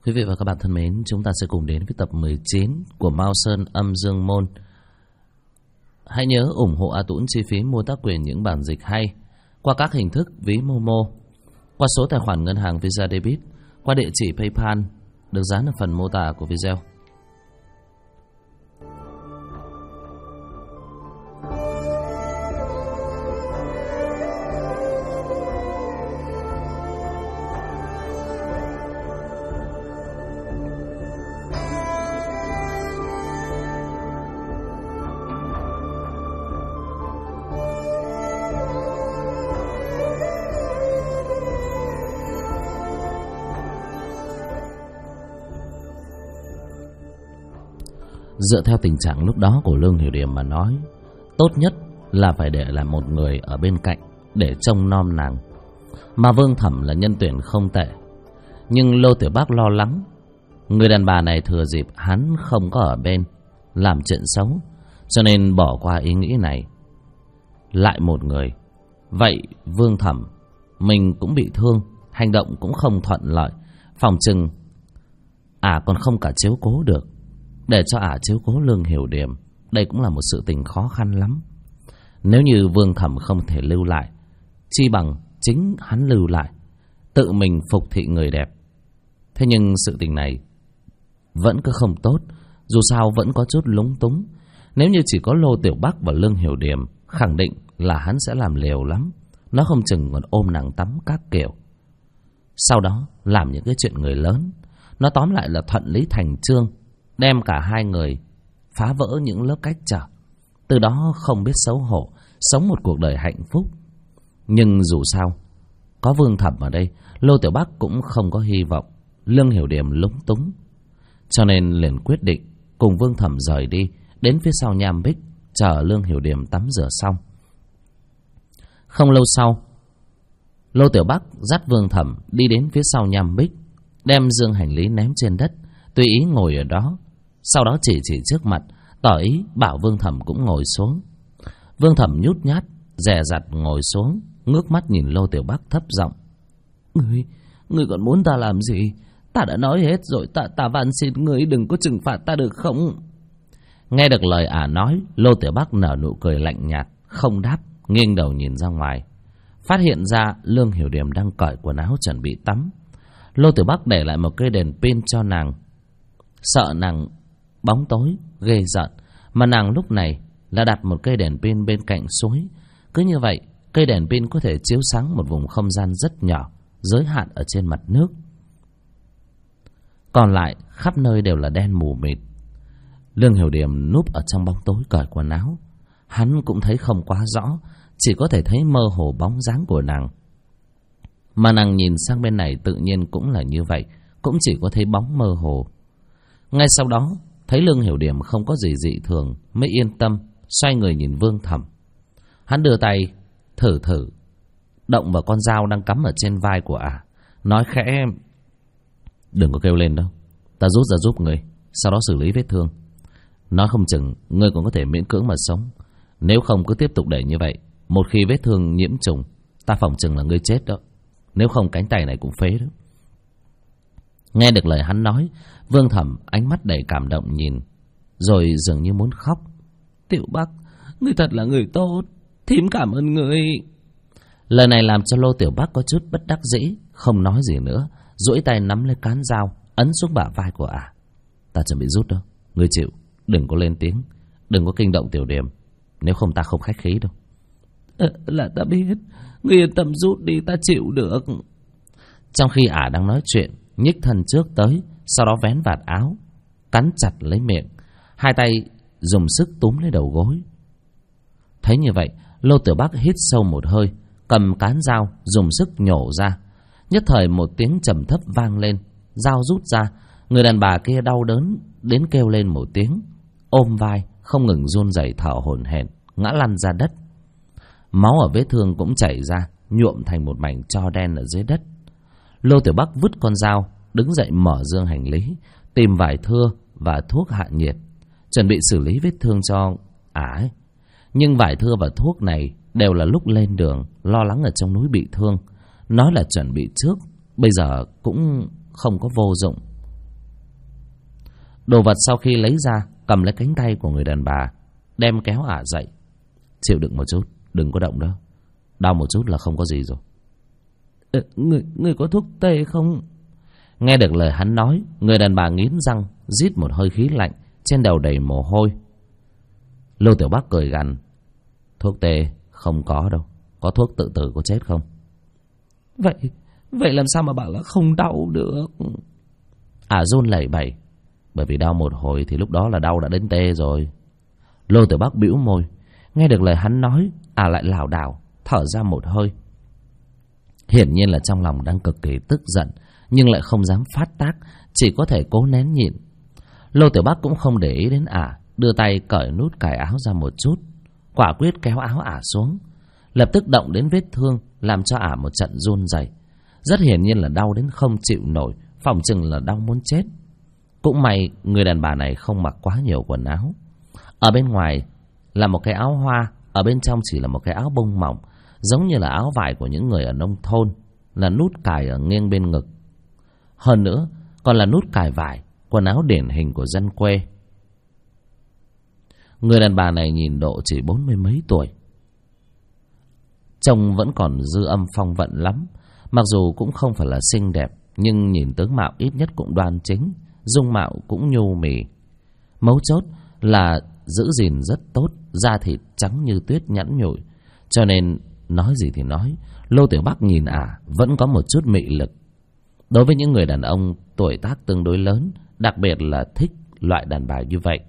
Quý vị và các bạn thân mến, chúng ta sẽ cùng đến với tập 19 của Mao Sơn Âm Dương Môn. Hãy nhớ ủng hộ A Tũng chi phí mua tác quyền những bản dịch hay qua các hình thức ví Momo, qua số tài khoản ngân hàng Visa Debit, qua địa chỉ PayPal được dán ở phần mô tả của video. Dựa theo tình trạng lúc đó của Lương Hiểu Điềm mà nói, tốt nhất là phải để lại một người ở bên cạnh để trông nom nàng. Mà Vương Thẩm là nhân tuyển không tệ, nhưng Lô Tiểu Bác lo lắng người đàn bà này thừa dịp hắn không có ở bên làm chuyện xấu, cho nên bỏ qua ý nghĩ này. Lại một người, vậy Vương Thẩm mình cũng bị thương, hành động cũng không thuận lợi, phòng chừng còn không cả chiếu cố được. Để cho chiếu cố Lương Hiểu Điềm, đây cũng là một sự tình khó khăn lắm. Nếu như Vương Thẩm không thể lưu lại, chi bằng chính hắn lưu lại, tự mình phục thị người đẹp. Thế nhưng sự tình này vẫn cứ không tốt, dù sao vẫn có chút lúng túng. Nếu như chỉ có Lô Tiểu Bắc và Lương Hiểu Điềm, khẳng định là hắn sẽ làm liều lắm. Nó không chừng còn ôm nàng tắm các kiểu, sau đó làm những cái chuyện người lớn. Nó tóm lại là thuận lý thành chương, đem cả hai người phá vỡ những lớp cách trở, từ đó không biết xấu hổ, sống một cuộc đời hạnh phúc. Nhưng dù sao, có Vương Thẩm ở đây, Lô Tiểu Bắc cũng không có hy vọng. Lương Hiểu Điềm lúng túng, cho nên liền quyết định cùng Vương Thẩm rời đi, đến phía sau nham bích, chờ Lương Hiểu Điềm tắm rửa xong. Không lâu sau, Lô Tiểu Bắc dắt Vương Thẩm đi đến phía sau nham bích, đem dương hành lý ném trên đất, tùy ý ngồi ở đó. Sau đó chỉ trước mặt, tỏ ý bảo Vương Thẩm cũng ngồi xuống. Vương Thẩm nhút nhát, dè dặt ngồi xuống, ngước mắt nhìn Lô Tiểu Bắc thấp giọng: Ngươi còn muốn ta làm gì? Ta đã nói hết rồi, ta van xin ngươi đừng có trừng phạt ta được không? Nghe được lời nói, Lô Tiểu Bắc nở nụ cười lạnh nhạt, không đáp, nghiêng đầu nhìn ra ngoài, phát hiện ra Lương Hiểu Điềm đang cởi quần áo chuẩn bị tắm. Lô Tiểu Bắc để lại một cây đèn pin cho nàng, sợ nàng bóng tối ghê giận, mà nàng lúc này là đặt một cây đèn pin bên cạnh suối. Cứ như vậy, cây đèn pin có thể chiếu sáng một vùng không gian rất nhỏ, giới hạn ở trên mặt nước. Còn lại khắp nơi đều là đen mù mịt. Lương Hiểu Điềm núp ở trong bóng tối cởi quần áo. Hắn cũng thấy không quá rõ, chỉ có thể thấy mơ hồ bóng dáng của nàng. Mà nàng nhìn sang bên này tự nhiên cũng là như vậy, cũng chỉ có thấy bóng mơ hồ. Ngay sau đó, thấy Lương Hiểu Điềm không có gì dị thường, mới yên tâm, xoay người nhìn Vương Thẩm. Hắn đưa tay thử động vào con dao đang cắm ở trên vai của nói khẽ: Đừng có kêu lên đâu, ta rút ra giúp người, sau đó xử lý vết thương. Nói không chừng ngươi còn có thể miễn cưỡng mà sống. Nếu không cứ tiếp tục để như vậy, một khi vết thương nhiễm trùng, ta phỏng chừng là ngươi chết đó. Nếu không cánh tay này cũng phế đó. Nghe được lời hắn nói, Vương Thẩm ánh mắt đầy cảm động nhìn, rồi dường như muốn khóc. Tiểu Bắc, ngươi thật là người tốt, thím cảm ơn ngươi. Lời này làm cho Lô Tiểu Bắc có chút bất đắc dĩ, không nói gì nữa, duỗi tay nắm lấy cán dao, ấn xuống bả vai của Ta chuẩn bị rút đâu, ngươi chịu, đừng có lên tiếng, đừng có kinh động Tiểu Điềm, nếu không ta không khách khí đâu. Là ta biết, ngươi yên tâm rút đi, ta chịu được. Trong khi đang nói chuyện, nhích thân trước tới, sau đó vén vạt áo, cắn chặt lấy miệng, hai tay dùng sức túm lấy đầu gối. Thấy như vậy, Lô Tiểu Bắc hít sâu một hơi, cầm cán dao dùng sức nhổ ra. Nhất thời một tiếng trầm thấp vang lên, dao rút ra, người đàn bà kia đau đớn đến kêu lên một tiếng, ôm vai không ngừng run rẩy thở hổn hển, ngã lăn ra đất. Máu ở vết thương cũng chảy ra, nhuộm thành một mảnh tro đen ở dưới đất. Lô Tiểu Bắc vứt con dao, đứng dậy mở dương hành lý, tìm vải thưa và thuốc hạ nhiệt, chuẩn bị xử lý vết thương cho ấy. Nhưng vải thưa và thuốc này đều là lúc lên đường, lo lắng ở trong núi bị thương, nói là chuẩn bị trước, bây giờ cũng không có vô dụng. Đồ vật sau khi lấy ra, cầm lấy cánh tay của người đàn bà, đem kéo ả dậy. Chịu đựng một chút, đừng có động đâu. Đau một chút là không có gì rồi. Người có thuốc tê không? Nghe được lời hắn nói, người đàn bà nghiến răng, rít một hơi khí lạnh, trên đầu đầy mồ hôi. Lô Tiểu Bắc cười gằn. Thuốc tê không có đâu. Có thuốc tự tử có chết không? Vậy làm sao mà bảo là không đau được? Run lẩy bẩy. Bởi vì đau một hồi thì lúc đó là đau đã đến tê rồi. Lô Tiểu Bắc bĩu môi. Nghe được lời hắn nói, lại lảo đảo thở ra một hơi. Hiển nhiên là trong lòng đang cực kỳ tức giận, nhưng lại không dám phát tác, chỉ có thể cố nén nhịn. Lô Tiểu Bắc cũng không để ý đến đưa tay cởi nút cài áo ra một chút, quả quyết kéo áo xuống, lập tức động đến vết thương, làm cho một trận run rẩy. Rất hiển nhiên là đau đến không chịu nổi, phỏng chừng là đau muốn chết. Cũng may người đàn bà này không mặc quá nhiều quần áo. Ở bên ngoài là một cái áo hoa, ở bên trong chỉ là một cái áo bông mỏng, giống như là áo vải của những người ở nông thôn, là nút cài ở nghiêng bên ngực. Hơn nữa còn là nút cài vải, quần áo điển hình của dân quê. Người đàn bà này nhìn độ chỉ 40 mấy tuổi, trông vẫn còn dư âm phong vận lắm. Mặc dù cũng không phải là xinh đẹp, nhưng nhìn tướng mạo ít nhất cũng đoan chính, dung mạo cũng nhu mì. Mấu chốt là giữ gìn rất tốt, da thịt trắng như tuyết nhẵn nhụi. Cho nên nói gì thì nói, Lô Tiểu Bắc nhìn vẫn có một chút mị lực. Đối với những người đàn ông tuổi tác tương đối lớn, đặc biệt là thích loại đàn bà như vậy.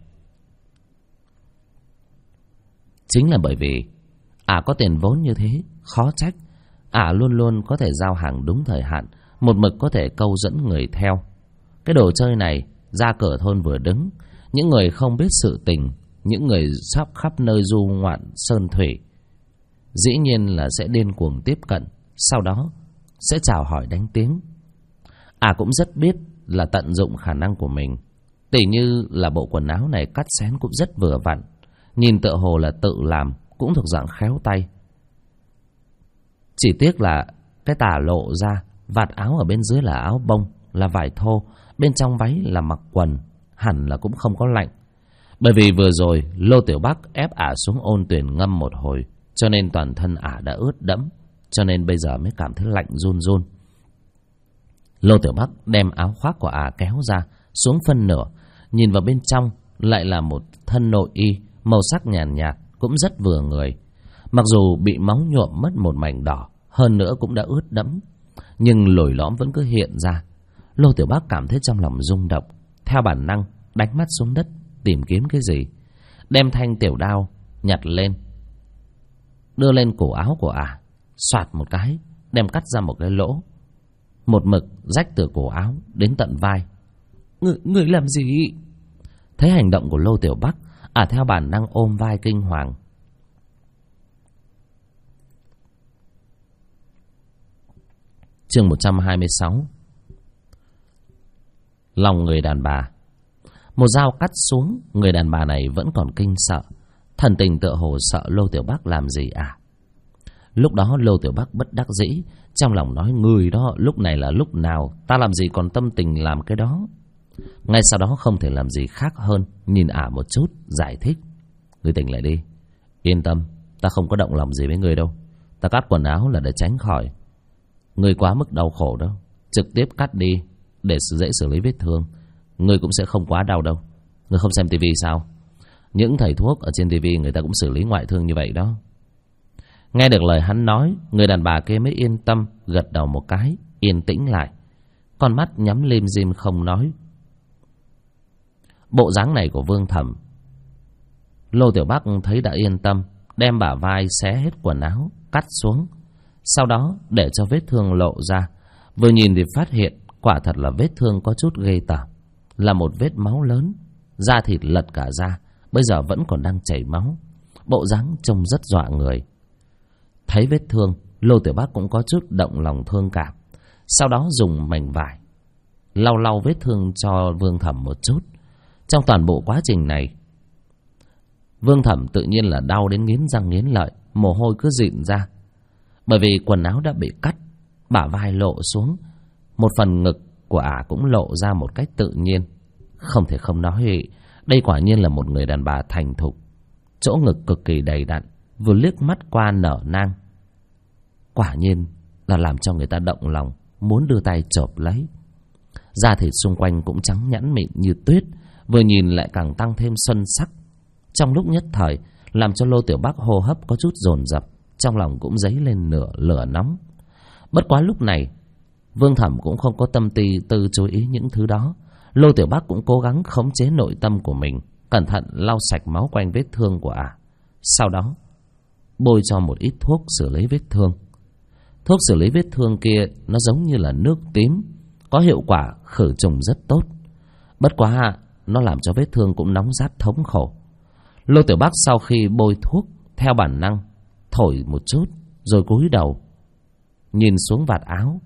Chính là bởi vì có tiền vốn như thế, khó trách luôn luôn có thể giao hàng đúng thời hạn, một mực có thể câu dẫn người theo. Cái đồ chơi này ra cửa thôn vừa đứng, những người không biết sự tình, những người sắp khắp nơi du ngoạn sơn thủy, dĩ nhiên là sẽ điên cuồng tiếp cận, sau đó sẽ chào hỏi đánh tiếng. Cũng rất biết là tận dụng khả năng của mình. Tỉ như là bộ quần áo này cắt xén cũng rất vừa vặn, nhìn tựa hồ là tự làm, cũng thuộc dạng khéo tay. Chỉ tiếc là cái tà lộ ra, vạt áo ở bên dưới là áo bông, là vải thô, bên trong váy là mặc quần, hẳn là cũng không có lạnh. Bởi vì vừa rồi Lô Tiểu Bắc ép xuống ôn tuyển ngâm một hồi, cho nên toàn thân đã ướt đẫm, cho nên bây giờ mới cảm thấy lạnh run run. Lô Tiểu Bắc đem áo khoác của kéo ra xuống phân nửa, nhìn vào bên trong lại là một thân nội y màu sắc nhàn nhạt, cũng rất vừa người. Mặc dù bị máu nhuộm mất một mảnh đỏ, hơn nữa cũng đã ướt đẫm, nhưng lồi lõm vẫn cứ hiện ra. Lô Tiểu Bắc cảm thấy trong lòng rung động, theo bản năng đánh mắt xuống đất tìm kiếm cái gì, đem thanh tiểu đao nhặt lên, đưa lên cổ áo của xoạt một cái, đem cắt ra một cái lỗ, một mực rách từ cổ áo đến tận vai. Người làm gì? Thấy hành động của Lô Tiểu Bắc, theo bản năng ôm vai kinh hoàng. Chương 126. Lòng người đàn bà. Một dao cắt xuống, người đàn bà này vẫn còn kinh sợ, thần tình tựa hồ sợ Lô Tiểu Bắc làm gì Lúc đó Lô Tiểu Bắc bất đắc dĩ, trong lòng nói: người đó lúc này là lúc nào, ta làm gì còn tâm tình làm cái đó. Ngay sau đó không thể làm gì khác hơn nhìn một chút, giải thích: người tỉnh lại đi, yên tâm, ta không có động lòng gì với người đâu. Ta cắt quần áo là để tránh khỏi người quá mức đau khổ đâu, trực tiếp cắt đi để dễ xử lý vết thương. Người cũng sẽ không quá đau đâu. Người không xem tivi sao? Những thầy thuốc ở trên tivi người ta cũng xử lý ngoại thương như vậy đó. Nghe được lời hắn nói, người đàn bà kia mới yên tâm, gật đầu một cái, yên tĩnh lại, con mắt nhắm lim dim không nói. Bộ dáng này của Vương Thẩm, Lô Tiểu Bắc thấy đã yên tâm, đem bả vai xé hết quần áo, cắt xuống, sau đó để cho vết thương lộ ra. Vừa nhìn thì phát hiện quả thật là vết thương có chút ghê tởm, là một vết máu lớn, da thịt lật cả ra, bây giờ vẫn còn đang chảy máu, bộ dáng trông rất dọa người. Thấy vết thương, Lô Tiểu Bắc cũng có chút động lòng thương cảm, sau đó dùng mảnh vải lau lau vết thương cho Vương Thẩm một chút. Trong toàn bộ quá trình này, Vương Thẩm tự nhiên là đau đến nghiến răng nghiến lợi, mồ hôi cứ dịn ra. Bởi vì quần áo đã bị cắt, bả vai lộ xuống, một phần ngực của cũng lộ ra một cách tự nhiên, Không thể không nói, đây quả nhiên là một người đàn bà thành thục. Chỗ ngực cực kỳ đầy đặn, vừa liếc mắt qua nở nang. Quả nhiên là làm cho người ta động lòng, muốn đưa tay chộp lấy. Da thịt xung quanh cũng trắng nhẵn mịn như tuyết, vừa nhìn lại càng tăng thêm xuân sắc. Trong lúc nhất thời, làm cho Lô Tiểu Bắc hô hấp có chút dồn dập, trong lòng cũng dấy lên lửa nóng. Bất quá lúc này, Vương Thẩm cũng không có tâm tư chú ý những thứ đó. Lô Tiểu Bắc cũng cố gắng khống chế nội tâm của mình, cẩn thận lau sạch máu quanh vết thương của ả. Sau đó, bôi cho một ít thuốc xử lý vết thương. Thuốc xử lý vết thương kia nó giống như là nước tím, có hiệu quả khử trùng rất tốt. Bất quá nó làm cho vết thương cũng nóng rát thống khổ. Lô Tiểu Bắc sau khi bôi thuốc, theo bản năng thổi một chút, rồi cúi đầu nhìn xuống vạt áo.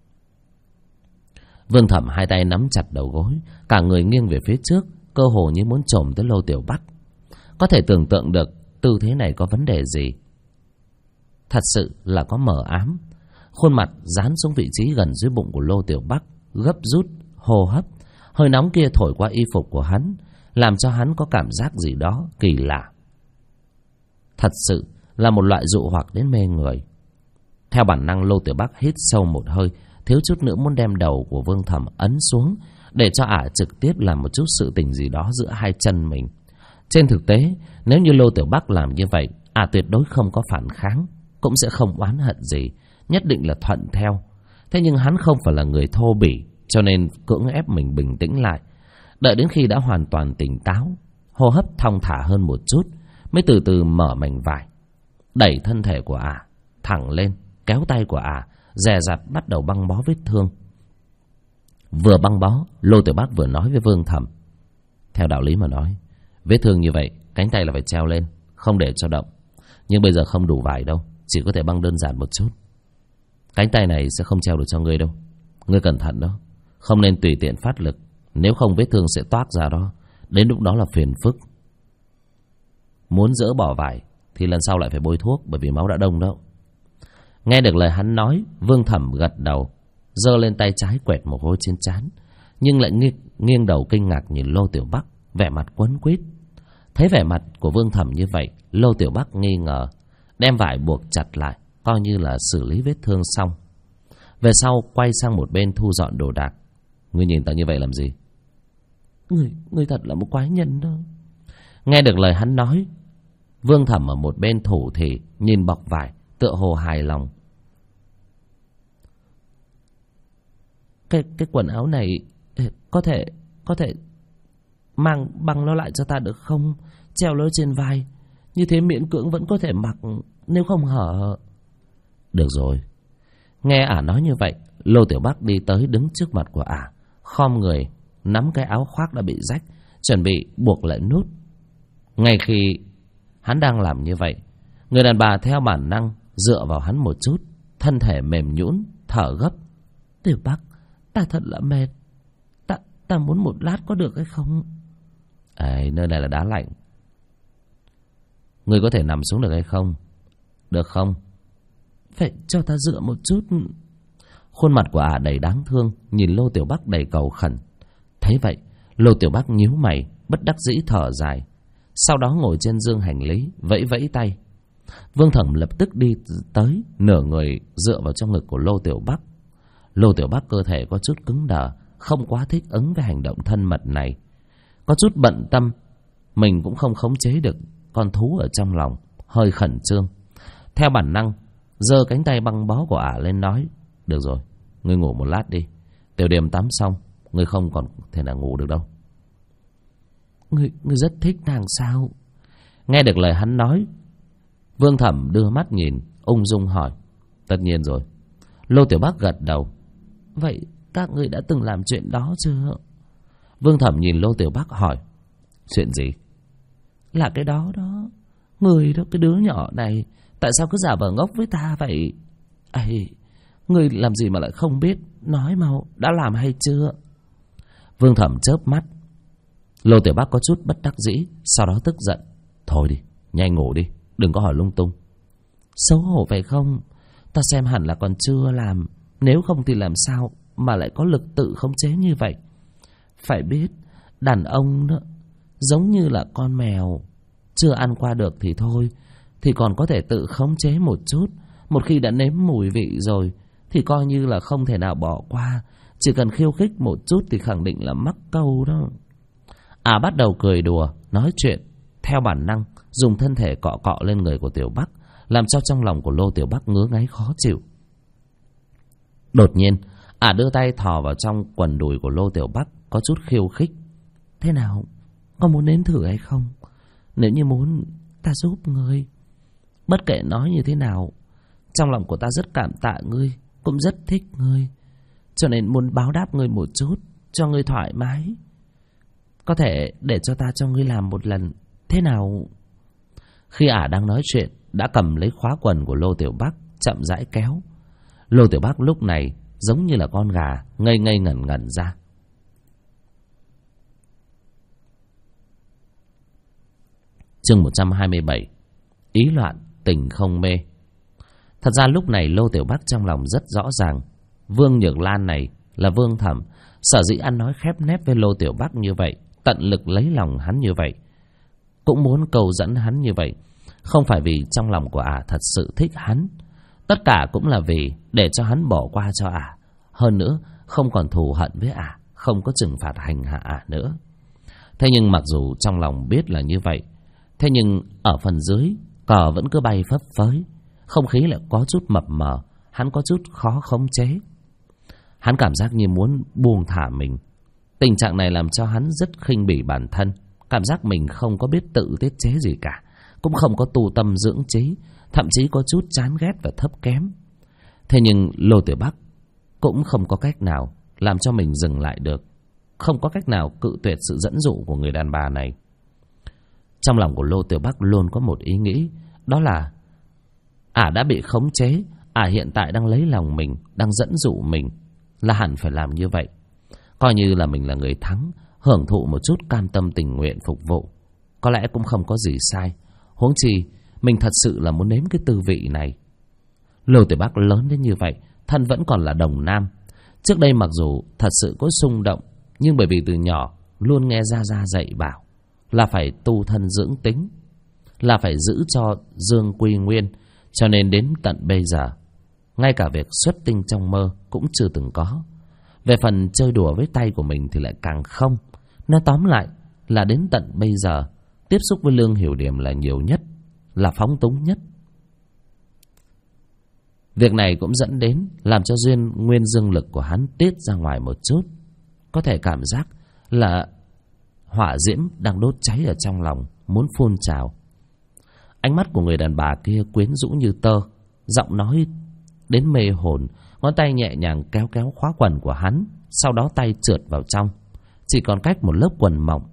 Vương Thẩm hai tay nắm chặt đầu gối, cả người nghiêng về phía trước, cơ hồ như muốn chồm tới Lô Tiểu Bắc. Có thể tưởng tượng được tư thế này có vấn đề gì. Thật sự là có mờ ám. Khuôn mặt dán xuống vị trí gần dưới bụng của Lô Tiểu Bắc, gấp rút, hô hấp. Hơi nóng kia thổi qua y phục của hắn, làm cho hắn có cảm giác gì đó kỳ lạ. Thật sự là một loại dụ hoặc đến mê người. Theo bản năng, Lô Tiểu Bắc hít sâu một hơi, thiếu chút nữa muốn đem đầu của Vương Thẩm ấn xuống, để cho ả trực tiếp làm một chút sự tình gì đó giữa hai chân mình. Trên thực tế, nếu như Lô Tiểu Bắc làm như vậy, ả tuyệt đối không có phản kháng, cũng sẽ không oán hận gì, nhất định là thuận theo. Thế nhưng hắn không phải là người thô bỉ, cho nên cưỡng ép mình bình tĩnh lại. Đợi đến khi đã hoàn toàn tỉnh táo, hô hấp thong thả hơn một chút, mới từ từ mở mảnh vải, đẩy thân thể của ả thẳng lên, kéo tay của ả dè dặt bắt đầu băng bó vết thương. Vừa băng bó, Lô Tiểu Bắc vừa nói với Vương Thẩm: theo đạo lý mà nói, vết thương như vậy cánh tay là phải treo lên, không để cho động. Nhưng bây giờ không đủ vải đâu, chỉ có thể băng đơn giản một chút. Cánh tay này sẽ không treo được cho ngươi đâu. Ngươi cẩn thận đó, không nên tùy tiện phát lực, nếu không vết thương sẽ toát ra đó. Đến lúc đó là phiền phức. Muốn dỡ bỏ vải thì lần sau lại phải bôi thuốc, bởi vì máu đã đông đó. Nghe được lời hắn nói, Vương Thẩm gật đầu, giơ lên tay trái quẹt mồ hôi trên trán, nhưng lại nghiêng đầu kinh ngạc nhìn Lô Tiểu Bắc, vẻ mặt quấn quýt. Thấy vẻ mặt của Vương Thẩm như vậy, Lô Tiểu Bắc nghi ngờ, đem vải buộc chặt lại, coi như là xử lý vết thương xong. Về sau quay sang một bên thu dọn đồ đạc. Ngươi nhìn ta như vậy làm gì? Ngươi thật là một quái nhân đó. Nghe được lời hắn nói, Vương Thẩm ở một bên thủ thì nhìn bọc vải, tựa hồ hài lòng. Cái quần áo này có thể mang băng nó lại cho ta được không? Treo nó trên vai, như thế miễn cưỡng vẫn có thể mặc, nếu không hở. Được rồi. Nghe ả nói như vậy, Lô Tiểu Bắc đi tới đứng trước mặt của ả, khom người nắm cái áo khoác đã bị rách, chuẩn bị buộc lại nút. Ngay khi hắn đang làm như vậy, người đàn bà theo bản năng dựa vào hắn một chút, thân thể mềm nhũn, thở gấp. Tiểu Bắc, ta thật là mệt, ta muốn một lát có được hay không? Nơi này là đá lạnh, ngươi có thể nằm xuống được hay không? Được không? Phải cho ta dựa một chút. Khuôn mặt của ả đầy đáng thương, nhìn Lô Tiểu Bắc đầy cầu khẩn. Thấy vậy, Lô Tiểu Bắc nhíu mày, bất đắc dĩ thở dài, sau đó ngồi trên giường hành lý, vẫy vẫy tay. Vương Thẩm lập tức đi tới, nửa người dựa vào trong ngực của Lô Tiểu Bắc. Lô Tiểu Bắc cơ thể có chút cứng đờ, không quá thích ứng với hành động thân mật này, có chút bận tâm, mình cũng không khống chế được con thú ở trong lòng, hơi khẩn trương. Theo bản năng, giơ cánh tay băng bó của ả lên nói: được rồi, ngươi ngủ một lát đi, Tiểu Điềm tắm xong, ngươi không còn thể nào ngủ được đâu. Ngươi rất thích nàng sao? Nghe được lời hắn nói, Vương Thẩm đưa mắt nhìn, ung dung hỏi: tất nhiên rồi. Lô Tiểu Bắc gật đầu. Vậy các ngươi đã từng làm chuyện đó chưa? Vương Thẩm nhìn Lô Tiểu Bắc hỏi: chuyện gì? Là cái đó đó. Người đó, cái đứa nhỏ này, tại sao cứ giả vờ ngốc với ta vậy? Ngươi làm gì mà lại không biết? Nói mau, đã làm hay chưa? Vương Thẩm chớp mắt. Lô Tiểu Bắc có chút bất đắc dĩ, sau đó tức giận: thôi đi, nhanh ngủ đi, đừng có hỏi lung tung. Xấu hổ phải không? Ta xem hẳn là còn chưa làm, nếu không thì làm sao mà lại có lực tự khống chế như vậy. Phải biết, đàn ông đó giống như là con mèo, chưa ăn qua được thì thôi, thì còn có thể tự khống chế một chút. Một khi đã nếm mùi vị rồi thì coi như là không thể nào bỏ qua. Chỉ cần khiêu khích một chút thì khẳng định là mắc câu đó. Bắt đầu cười đùa, nói chuyện theo bản năng, dùng thân thể cọ cọ lên người của Tiểu Bắc, làm cho trong lòng của Lô Tiểu Bắc ngứa ngáy khó chịu. Đột nhiên đưa tay thò vào trong quần đùi của Lô Tiểu Bắc, có chút khiêu khích. Thế nào, có muốn nếm thử hay không? Nếu như muốn, ta giúp ngươi. Bất kể nói như thế nào, trong lòng của ta rất cảm tạ ngươi, cũng rất thích ngươi, cho nên muốn báo đáp ngươi một chút, cho ngươi thoải mái. Có thể để cho ta cho ngươi làm một lần, thế nào? Khi đang nói chuyện, đã cầm lấy khóa quần của Lô Tiểu Bắc, chậm rãi kéo. Lô Tiểu Bắc lúc này giống như là con gà, ngây ngây ngẩn ngẩn ra. Chương 127. Ý loạn tình không mê. Thật ra lúc này Lô Tiểu Bắc trong lòng rất rõ ràng, Vương Nhược Lan này là Vương Thẩm, sở dĩ ăn nói khép nép với Lô Tiểu Bắc như vậy, tận lực lấy lòng hắn như vậy, cũng muốn cầu dẫn hắn như vậy, không phải vì trong lòng của thật sự thích hắn, tất cả cũng là vì để cho hắn bỏ qua cho hơn nữa không còn thù hận với không có trừng phạt hành hạ nữa. Thế nhưng mặc dù trong lòng biết là như vậy, thế nhưng ở phần dưới cờ vẫn cứ bay phấp phới, không khí lại có chút mập mờ, hắn có chút khó khống chế. Hắn cảm giác như muốn buông thả mình. Tình trạng này làm cho hắn rất khinh bỉ bản thân, cảm giác mình không có biết tự tiết chế gì cả, cũng không có tu tâm dưỡng trí, thậm chí có chút chán ghét và thấp kém. Thế nhưng Lô Tiểu Bắc cũng không có cách nào làm cho mình dừng lại được, không có cách nào cự tuyệt sự dẫn dụ của người đàn bà này. Trong lòng của Lô Tiểu Bắc luôn có một ý nghĩ, đó là đã bị khống chế, hiện tại đang lấy lòng mình, đang dẫn dụ mình, là hẳn phải làm như vậy, coi như là mình là người thắng, hưởng thụ một chút cam tâm tình nguyện phục vụ, có lẽ cũng không có gì sai. Huống chi mình thật sự là muốn nếm cái tư vị này. Lô Tiểu Bắc lớn đến như vậy, thân vẫn còn là đồng nam. Trước đây mặc dù thật sự có xung động, nhưng bởi vì từ nhỏ luôn nghe Gia Gia dạy bảo là phải tu thân dưỡng tính, là phải giữ cho dương quy nguyên, cho nên đến tận bây giờ ngay cả việc xuất tinh trong mơ cũng chưa từng có. Về phần chơi đùa với tay của mình thì lại càng không. Nói tóm lại là đến tận bây giờ tiếp xúc với Lương Hiểu Điểm là nhiều nhất, là phóng túng nhất. Việc này cũng dẫn đến làm cho nguyên dương lực của hắn tiết ra ngoài một chút. Có thể cảm giác là hỏa diễm đang đốt cháy ở trong lòng, muốn phun trào. Ánh mắt của người đàn bà kia quyến rũ như tơ, giọng nói đến mê hồn, ngón tay nhẹ nhàng kéo kéo khóa quần của hắn, sau đó tay trượt vào trong, chỉ còn cách một lớp quần mỏng.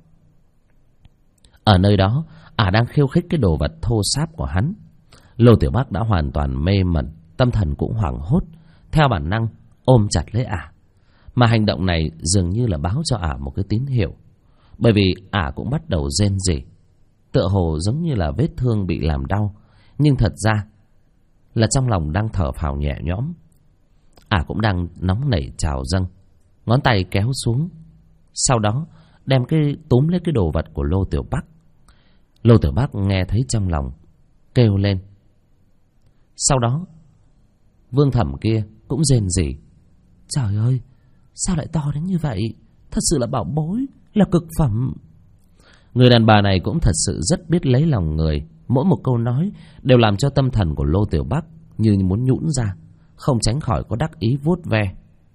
Ở nơi đó, đang khiêu khích cái đồ vật thô sáp của hắn. Lô Tiểu Bắc đã hoàn toàn mê mẩn, tâm thần cũng hoảng hốt, theo bản năng ôm chặt lấy mà hành động này dường như là báo cho một cái tín hiệu, bởi vì cũng bắt đầu rên rỉ, tựa hồ giống như là vết thương bị làm đau, nhưng thật ra là trong lòng đang thở phào nhẹ nhõm. Cũng đang nóng nảy trào dâng, ngón tay kéo xuống, sau đó đem túm lấy cái đồ vật của Lô Tiểu Bắc. Lô Tiểu Bắc nghe thấy trong lòng kêu lên. Sau đó Vương Thẩm kia cũng rên rỉ. Trời ơi, sao lại to đến như vậy? Thật sự là bảo bối, là cực phẩm. Người đàn bà này cũng thật sự rất biết lấy lòng người, mỗi một câu nói đều làm cho tâm thần của Lô Tiểu Bắc như muốn nhũn ra, không tránh khỏi có đắc ý vuốt ve.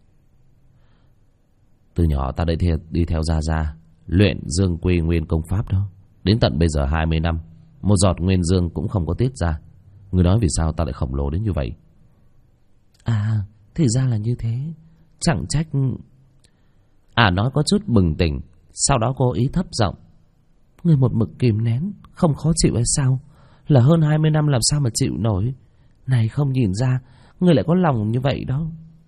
Từ nhỏ ta đã đi theo Gia Gia luyện dương quy nguyên công pháp đó, đến tận bây giờ 20 năm, một giọt nguyên dương cũng không có tiết ra. Người nói vì sao ta lại khổng lồ đến như vậy? Thì ra là như thế, chẳng trách. Nói có chút bừng tỉnh, sau đó cố ý thấp giọng. Người một mực kìm nén, không khó chịu hay sao? Là hơn 20 năm làm sao mà chịu nổi? Này, không nhìn ra người lại có lòng như vậy đó.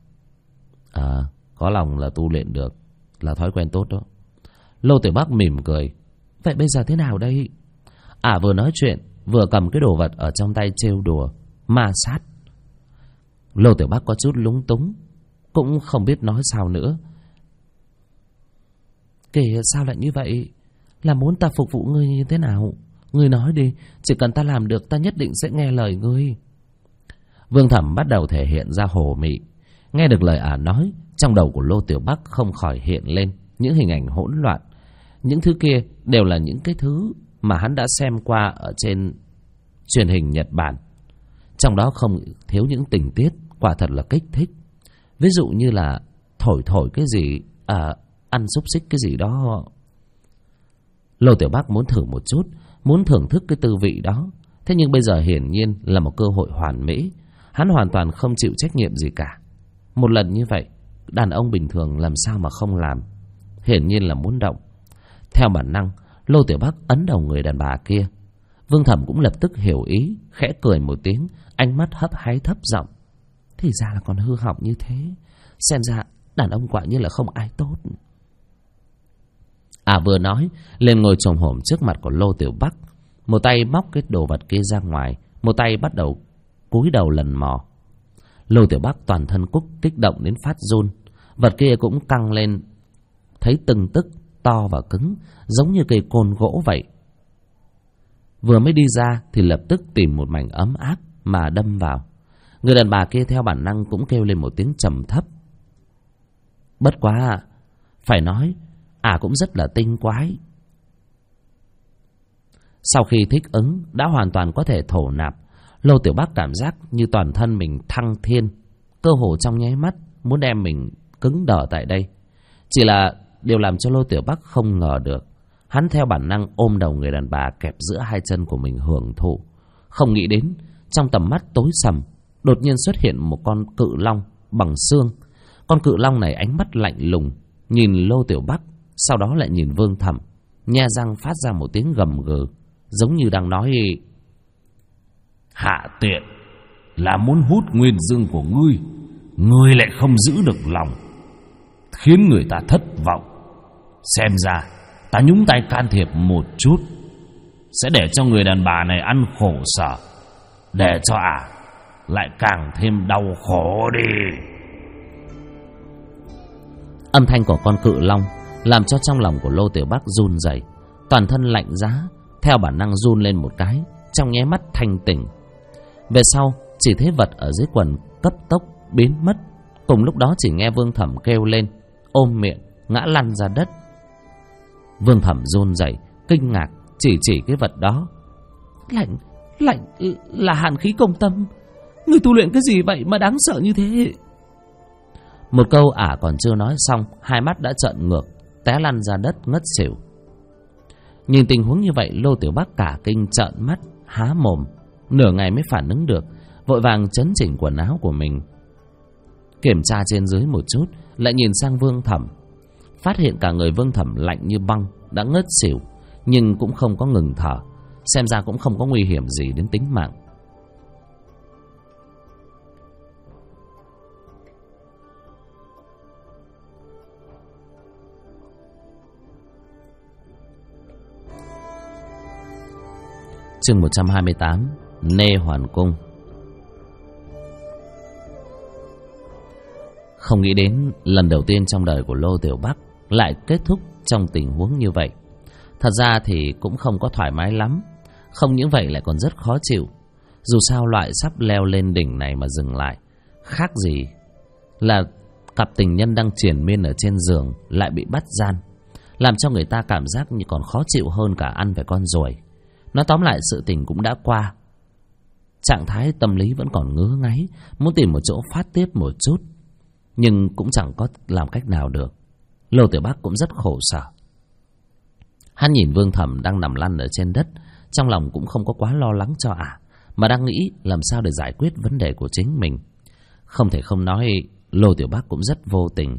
Có lòng là tu luyện được, là thói quen tốt đó. Lô Tiểu Bắc mỉm cười. Vậy bây giờ thế nào đây? Vừa nói chuyện vừa cầm cái đồ vật ở trong tay trêu đùa, ma sát. Lô Tiểu Bắc có chút lúng túng, cũng không biết nói sao nữa. Kìa, sao lại như vậy? Là muốn ta phục vụ ngươi như thế nào? Ngươi nói đi, chỉ cần ta làm được ta nhất định sẽ nghe lời ngươi. Vương Thẩm bắt đầu thể hiện ra hồ mị. Nghe được lời ả nói, trong đầu của Lô Tiểu Bắc không khỏi hiện lên những hình ảnh hỗn loạn. Những thứ kia đều là những cái thứ mà hắn đã xem qua ở trên truyền hình Nhật Bản. Trong đó không thiếu những tình tiết quả thật là kích thích. Ví dụ như là thổi cái gì, ăn xúc xích cái gì đó. Lô Tiểu Bắc muốn thử một chút, muốn thưởng thức cái tư vị đó. Thế nhưng bây giờ hiển nhiên là một cơ hội hoàn mỹ. Hắn hoàn toàn không chịu trách nhiệm gì cả. Một lần như vậy, đàn ông bình thường làm sao mà không làm. Hiển nhiên là muốn động. Theo bản năng, Lô Tiểu Bắc ấn đầu người đàn bà kia. Vương Thẩm cũng lập tức hiểu ý, khẽ cười một tiếng, ánh mắt hấp háy thấp giọng. Thì ra là còn hư hỏng như thế. Xem ra đàn ông quả như là không ai tốt. Vừa nói, lên ngồi chồm hổm trước mặt của Lô Tiểu Bắc. Một tay móc cái đồ vật kia ra ngoài, một tay bắt đầu cúi đầu lần mò. Lô Tiểu Bắc toàn thân kích động đến phát run. Vật kia cũng căng lên, thấy từng tức to và cứng, giống như cây côn gỗ vậy. Vừa mới đi ra thì lập tức tìm một mảnh ấm áp mà đâm vào. Người đàn bà kia theo bản năng cũng kêu lên một tiếng trầm thấp. Bất quá, phải nói, cũng rất là tinh quái. Sau khi thích ứng, đã hoàn toàn có thể thổ nạp. Lô Tiểu Bắc cảm giác như toàn thân mình thăng thiên, cơ hồ trong nháy mắt muốn đem mình cứng đờ tại đây. Chỉ là điều làm cho Lô Tiểu Bắc không ngờ được, hắn theo bản năng ôm đầu người đàn bà kẹp giữa hai chân của mình hưởng thụ. Không nghĩ đến, trong tầm mắt tối sầm, đột nhiên xuất hiện một con cự long bằng xương. Con cự long này ánh mắt lạnh lùng, nhìn Lô Tiểu Bắc, sau đó lại nhìn Vương Thẩm, nhe răng phát ra một tiếng gầm gừ, giống như đang nói: hạ tiện, là muốn hút nguyên dương của ngươi, ngươi lại không giữ được lòng, khiến người ta thất vọng. Xem ra ta nhúng tay can thiệp một chút, sẽ để cho người đàn bà này ăn khổ sở, để cho lại càng thêm đau khổ đi. Âm thanh của con cự long làm cho trong lòng của Lô Tiểu Bắc run rẩy, toàn thân lạnh giá, theo bản năng run lên một cái, trong nháy mắt thanh tỉnh. Về sau chỉ thấy vật ở dưới quần cấp tốc biến mất. Cùng lúc đó chỉ nghe Vương Thẩm kêu lên, ôm miệng ngã lăn ra đất. Vương Thẩm run rẩy, kinh ngạc chỉ cái vật đó. Lạnh là hàn khí công tâm. Người tu luyện cái gì vậy mà đáng sợ như thế? Một câu còn chưa nói xong, hai mắt đã trợn ngược, té lăn ra đất ngất xỉu. Nhìn tình huống như vậy, Lô Tiểu Bắc cả kinh trợn mắt há mồm, nửa ngày mới phản ứng được, vội vàng chấn chỉnh quần áo của mình, kiểm tra trên dưới một chút, lại nhìn sang Vương Thẩm, phát hiện cả người Vương Thẩm lạnh như băng, đã ngất xỉu, nhưng cũng không có ngừng thở, xem ra cũng không có nguy hiểm gì đến tính mạng. Chương 128, Nê Hoàn Cung. Không nghĩ đến lần đầu tiên trong đời của Lô Tiểu Bắc lại kết thúc trong tình huống như vậy. Thật ra thì cũng không có thoải mái lắm, không những vậy lại còn rất khó chịu. Dù sao loại sắp leo lên đỉnh này mà dừng lại, khác gì là cặp tình nhân đang triền miên ở trên giường lại bị bắt gian, làm cho người ta cảm giác như còn khó chịu hơn cả ăn phải con ruồi. Nói tóm lại, sự tình cũng đã qua, trạng thái tâm lý vẫn còn ngứa ngáy, muốn tìm một chỗ phát tiết một chút, nhưng cũng chẳng có làm cách nào được. Lô Tiểu Bắc cũng rất khổ sở. Hắn nhìn Vương Thẩm đang nằm lăn ở trên đất, trong lòng cũng không có quá lo lắng cho mà đang nghĩ làm sao để giải quyết vấn đề của chính mình. Không thể không nói, Lô Tiểu Bắc cũng rất vô tình.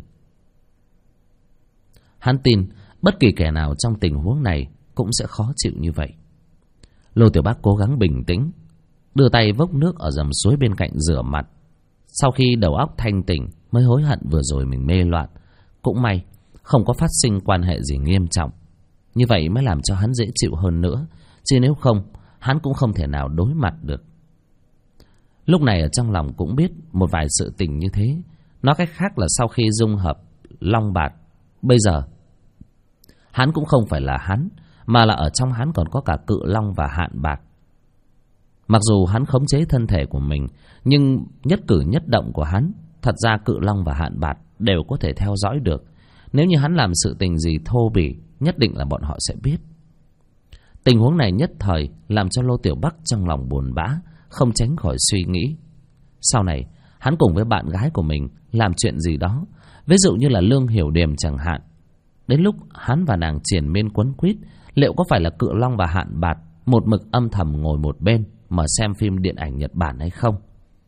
Hắn tin bất kỳ kẻ nào trong tình huống này cũng sẽ khó chịu như vậy. Lô Tiểu Bắc cố gắng bình tĩnh, đưa tay vốc nước ở dòng suối bên cạnh rửa mặt. Sau khi đầu óc thanh tỉnh mới hối hận vừa rồi mình mê loạn. Cũng may không có phát sinh quan hệ gì nghiêm trọng, như vậy mới làm cho hắn dễ chịu hơn nữa, chứ nếu không hắn cũng không thể nào đối mặt được. Lúc này ở trong lòng cũng biết một vài sự tình như thế. Nói cách khác là sau khi dung hợp long bạt, bây giờ Hắn cũng không phải là hắn, mà là ở trong hắn còn có cả Cự Long và Hạn Bạt. Mặc dù hắn khống chế thân thể của mình, nhưng nhất cử nhất động của hắn, thật ra Cự Long và Hạn Bạt đều có thể theo dõi được. Nếu như hắn làm sự tình gì thô bỉ, nhất định là bọn họ sẽ biết. Tình huống này nhất thời làm cho Lô Tiểu Bắc trong lòng buồn bã, không tránh khỏi suy nghĩ. Sau này, hắn cùng với bạn gái của mình làm chuyện gì đó, ví dụ như là Lương Hiểu Điềm chẳng hạn. Đến lúc hắn và nàng triền miên quấn quýt, liệu có phải là Cự Long và Hạn Bạt một mực âm thầm ngồi một bên mà xem phim điện ảnh Nhật Bản hay không?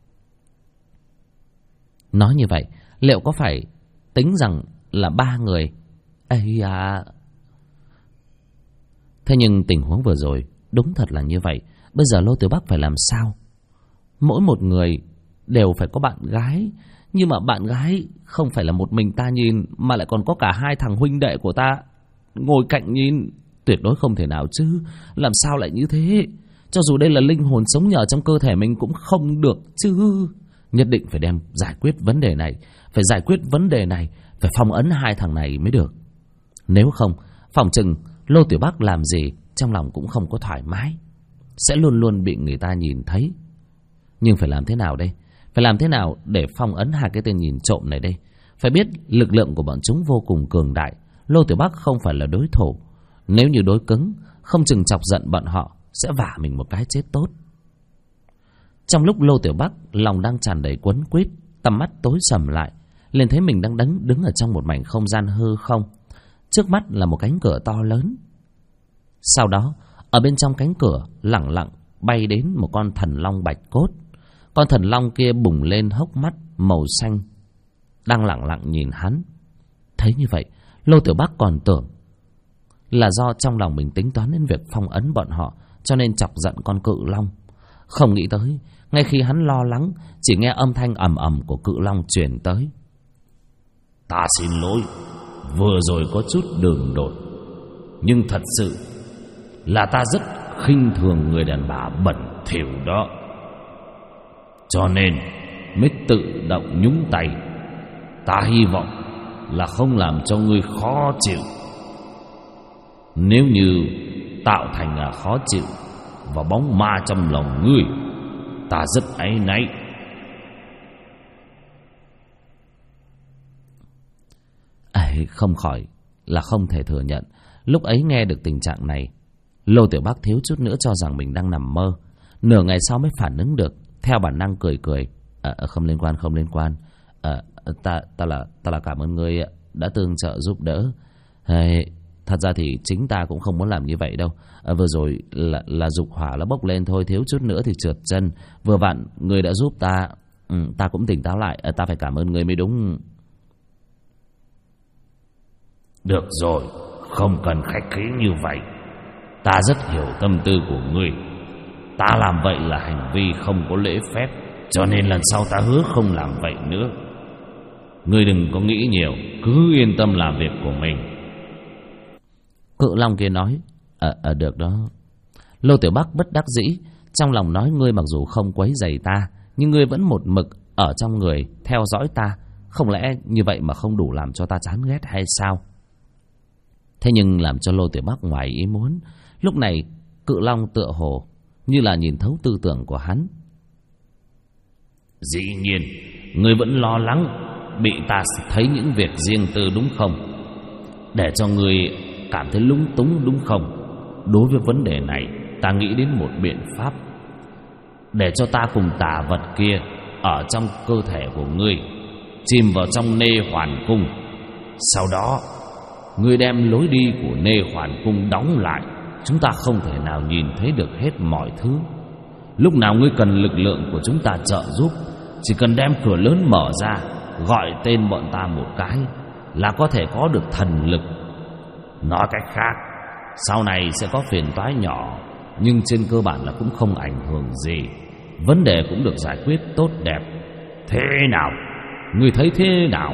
Nói như vậy, liệu có phải tính rằng là ba người? Ây à! Thế nhưng tình huống vừa rồi đúng thật là như vậy. Bây giờ Lô Tiểu Bắc phải làm sao? Mỗi một người đều phải có bạn gái, nhưng mà bạn gái không phải là một mình ta nhìn, mà lại còn có cả hai thằng huynh đệ của ta ngồi cạnh nhìn. Tuyệt đối không thể nào chứ. Làm sao lại như thế? Cho dù đây là linh hồn sống nhờ trong cơ thể mình cũng không được chứ. Nhất định phải đem giải quyết vấn đề này. Phải giải quyết vấn đề này, phải phong ấn hai thằng này mới được. Nếu không, phòng chừng Lô Tiểu Bắc làm gì trong lòng cũng không có thoải mái, sẽ luôn luôn bị người ta nhìn thấy. Nhưng phải làm thế nào đây? Phải làm thế nào để phong ấn hai cái tên nhìn trộm này đây? Phải biết lực lượng của bọn chúng vô cùng cường đại. Lô Tiểu Bắc không phải là đối thủ. Nếu như đối cứng, không chừng chọc giận bọn họ, sẽ vả mình một cái chết tốt. Trong lúc Lô Tiểu Bắc lòng đang tràn đầy quấn quýt, tầm mắt tối sầm lại, liền thấy mình đang đứng ở trong một mảnh không gian hư không. Trước mắt là một cánh cửa to lớn. Sau đó, ở bên trong cánh cửa lẳng lặng bay đến một con thần long bạch cốt. Con thần long kia bùng lên hốc mắt màu xanh, đang lẳng lặng nhìn hắn. Thấy như vậy, Lô Tiểu Bắc còn tưởng là do trong lòng mình tính toán đến việc phong ấn bọn họ, cho nên chọc giận con Cự Long. Không nghĩ tới, ngay khi hắn lo lắng, chỉ nghe âm thanh ầm ầm của Cự Long truyền tới. Ta xin lỗi, vừa rồi có chút đường đột, nhưng thật sự là ta rất khinh thường người đàn bà bẩn thỉu đó, cho nên mới tự động nhúng tay. Ta hy vọng là không làm cho ngươi khó chịu. Nếu như tạo thành là khó chịu và bóng ma trong lòng ngươi, ta rất áy náy. Không khỏi là không thể thừa nhận. Lúc ấy nghe được tình trạng này, Lô Tiểu Bắc thiếu chút nữa cho rằng mình đang nằm mơ. Nửa ngày sau mới phản ứng được, theo bản năng cười cười. Không liên quan. Ta là cảm ơn ngươi đã tương trợ giúp đỡ. Thật ra thì chính ta cũng không muốn làm như vậy đâu. Vừa rồi là dục hỏa nó bốc lên thôi, thiếu chút nữa thì trượt chân. Vừa vặn ngươi đã giúp ta, ta cũng tỉnh táo lại. Ta phải cảm ơn ngươi mới đúng. Được rồi, không cần khách khí như vậy. Ta rất hiểu tâm tư của ngươi. Ta làm vậy là hành vi không có lễ phép, cho nên lần sau ta hứa không làm vậy nữa. Ngươi đừng có nghĩ nhiều, cứ yên tâm làm việc của mình. Cự Long kia nói. Được đó. Lô Tiểu Bắc bất đắc dĩ, trong lòng nói ngươi mặc dù không quấy rầy ta, nhưng ngươi vẫn một mực ở trong người theo dõi ta. Không lẽ như vậy mà không đủ làm cho ta chán ghét hay sao? Thế nhưng làm cho Lô Tiểu Bắc ngoài ý muốn, lúc này Cự Long tựa hồ như là nhìn thấu tư tưởng của hắn. Dĩ nhiên, ngươi vẫn lo lắng bị ta thấy những việc riêng tư đúng không? Để cho ngươi cảm thấy lúng túng đúng không? Đối với vấn đề này, ta nghĩ đến một biện pháp. Để cho ta cùng tà vật kia ở trong cơ thể của ngươi chìm vào trong Nê Hoàn Cung. Sau đó, ngươi đem lối đi của Nê Hoàn Cung đóng lại, chúng ta không thể nào nhìn thấy được hết mọi thứ. Lúc nào ngươi cần lực lượng của chúng ta trợ giúp, chỉ cần đem cửa lớn mở ra, gọi tên bọn ta một cái là có thể có được thần lực. Nói cách khác, sau này sẽ có phiền toái nhỏ, nhưng trên cơ bản là cũng không ảnh hưởng gì. Vấn đề cũng được giải quyết tốt đẹp. Thế nào? Ngươi thấy thế nào?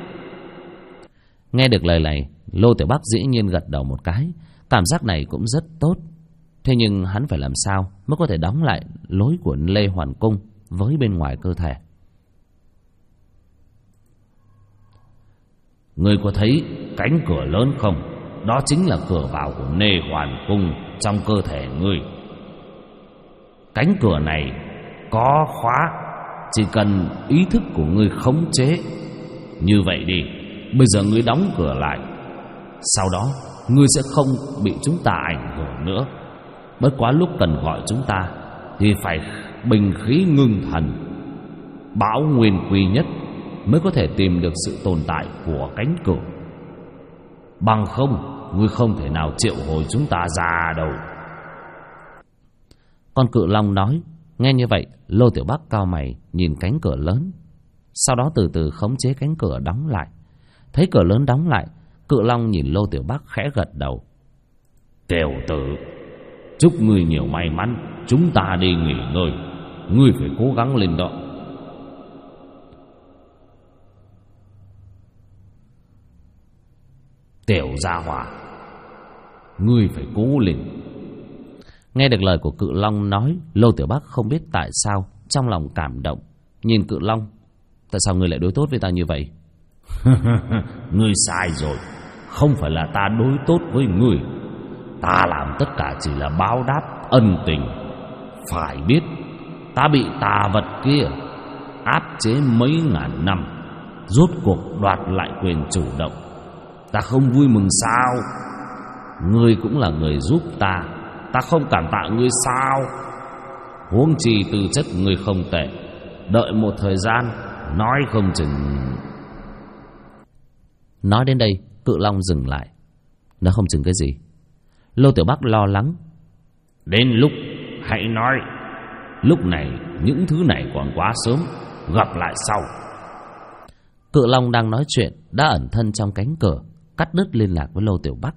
Nghe được lời này, Lô Tiểu Bắc dĩ nhiên gật đầu một cái. Cảm giác này cũng rất tốt. Thế nhưng hắn phải làm sao mới có thể đóng lại lối của Lê Hoàn Cung với bên ngoài cơ thể? Ngươi có thấy cánh cửa lớn không? đó chính là cửa vào của Nê Hoàn Cung trong cơ thể ngươi. Cánh cửa này có khóa, chỉ cần ý thức của ngươi khống chế. Như vậy đi, bây giờ ngươi đóng cửa lại, sau đó ngươi sẽ không bị chúng ta ảnh hưởng nữa. Bất quá lúc cần gọi chúng ta thì phải bình khí ngưng thần, bão nguyên quy nhất, mới có thể tìm được sự tồn tại của cánh cửa. Bằng không, ngươi không thể nào triệu hồi chúng ta ra đâu. Con cự long nói. Nghe như vậy, Lô Tiểu Bắc cau mày nhìn cánh cửa lớn, sau đó từ từ khống chế cánh cửa đóng lại. Thấy cửa lớn đóng lại, cự long nhìn Lô Tiểu Bắc khẽ gật đầu. Tiểu tử, chúc ngươi nhiều may mắn. Chúng ta đi nghỉ ngơi, ngươi phải cố gắng lên đó. Tiểu gia hỏa, ngươi phải cố lên. Nghe được lời của cự long nói, Lô Tiểu Bắc không biết tại sao trong lòng cảm động, nhìn cự long. Tại sao ngươi lại đối tốt với ta như vậy? Ngươi sai rồi, không phải là ta đối tốt với ngươi. Ta làm tất cả chỉ là báo đáp ân tình. Phải biết, ta bị tà vật kia áp chế mấy ngàn năm, rốt cuộc đoạt lại quyền chủ động. Ta không vui mừng sao? Ngươi cũng là người giúp ta, ta không cảm tạ ngươi sao? Huống chi tư chất ngươi không tệ, đợi một thời gian nói không chừng. Nói đến đây, cự long dừng lại. Nó không chừng cái gì? Lô Tiểu Bắc lo lắng. Đến lúc hãy nói. Lúc này những thứ này còn quá sớm, gặp lại sau. Cự long đang nói chuyện đã ẩn thân trong cánh cửa, cắt đứt liên lạc với Lô Tiểu Bắc.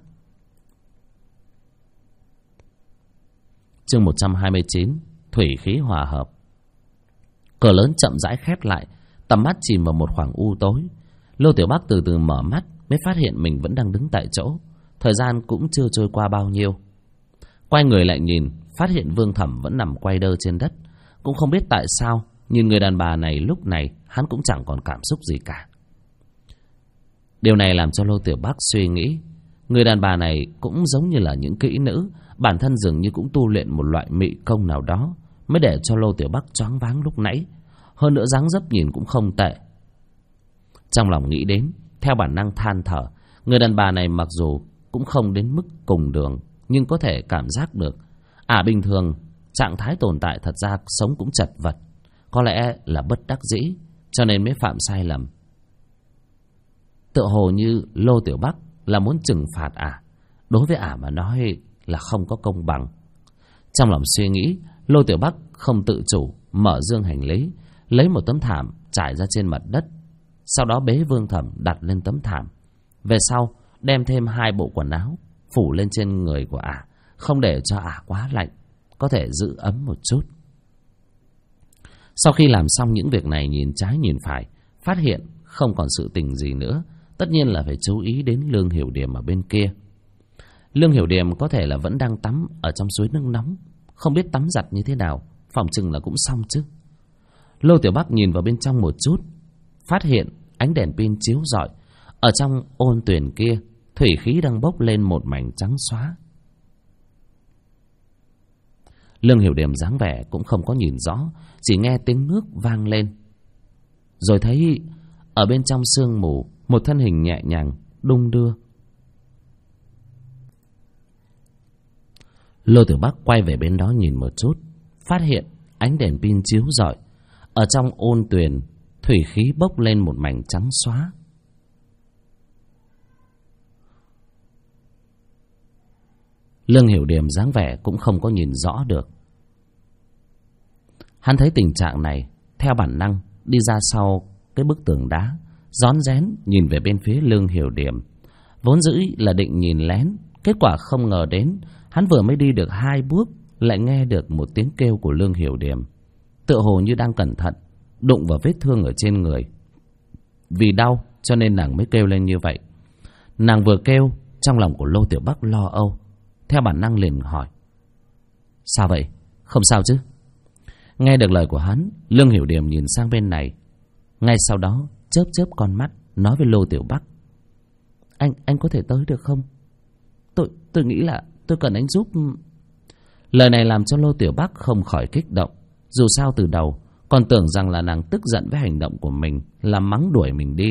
Chương 129, Thủy khí hòa hợp. Cửa lớn chậm rãi khép lại, tầm mắt chìm vào một khoảng u tối. Lô Tiểu Bắc từ từ mở mắt, mới phát hiện mình vẫn đang đứng tại chỗ. Thời gian cũng chưa trôi qua bao nhiêu. Quay người lại nhìn, phát hiện Vương Thẩm vẫn nằm quay đơ trên đất. Cũng không biết tại sao, nhìn người đàn bà này lúc này hắn cũng chẳng còn cảm xúc gì cả. Điều này làm cho Lô Tiểu Bắc suy nghĩ, người đàn bà này cũng giống như là những kỹ nữ, bản thân dường như cũng tu luyện một loại mị công nào đó, mới để cho Lô Tiểu Bắc choáng váng lúc nãy. Hơn nữa dáng dấp nhìn cũng không tệ. Trong lòng nghĩ đến, theo bản năng than thở, người đàn bà này mặc dù cũng không đến mức cùng đường, nhưng có thể cảm giác được bình thường trạng thái tồn tại thật ra sống cũng chật vật, có lẽ là bất đắc dĩ cho nên mới phạm sai lầm. Tựa hồ như Lô Tiểu Bắc là muốn trừng phạt đối với mà nói là không có công bằng. Trong lòng suy nghĩ, Lô Tiểu Bắc không tự chủ mở dương hành lý, lấy một tấm thảm trải ra trên mặt đất, sau đó bế Vương Thẩm đặt lên tấm thảm. Về sau đem thêm 2 bộ quần áo phủ lên trên người của không để cho quá lạnh, có thể giữ ấm một chút. Sau khi làm xong những việc này, nhìn trái nhìn phải, phát hiện không còn sự tình gì nữa, tất nhiên là phải chú ý đến Lương Hiểu Điềm ở bên kia. Lương Hiểu Điềm có thể là vẫn đang tắm ở trong suối nước nóng, không biết tắm giặt như thế nào, phòng chừng là cũng xong chứ. Lô Tiểu Bắc nhìn vào bên trong một chút, phát hiện ánh đèn pin chiếu rọi, ở trong ôn tuyền kia, thủy khí đang bốc lên một mảnh trắng xóa. Lương Hiểu Điềm dáng vẻ cũng không có nhìn rõ, chỉ nghe tiếng nước vang lên, rồi thấy ở bên trong sương mù một thân hình nhẹ nhàng đung đưa. Lô Tiểu Bắc quay về bên đó nhìn một chút, phát hiện ánh đèn pin chiếu rọi, ở trong ôn tuyền thủy khí bốc lên một mảnh trắng xóa. Lương Hiểu Điềm dáng vẻ cũng không có nhìn rõ được. Hắn thấy tình trạng này, theo bản năng đi ra sau cái bức tường đá, rón rén nhìn về bên phía Lương Hiểu Điềm. Vốn dĩ là định nhìn lén, kết quả không ngờ đến, hắn vừa mới đi được 2 bước lại nghe được một tiếng kêu của Lương Hiểu Điềm, tựa hồ như đang cẩn thận đụng vào vết thương ở trên người. Vì đau cho nên nàng mới kêu lên như vậy. Nàng vừa kêu, trong lòng của Lô Tiểu Bắc lo âu, theo bản năng liền hỏi: sao vậy? Không sao chứ? Nghe được lời của hắn, Lương Hiểu Điềm nhìn sang bên này, ngay sau đó chớp chớp con mắt nói với Lô Tiểu Bắc: anh có thể tới được không? Tôi nghĩ là tôi cần anh giúp. Lời này làm cho Lô Tiểu Bắc không khỏi kích động. Dù sao từ đầu còn tưởng rằng là nàng tức giận với hành động của mình, là mắng đuổi mình đi.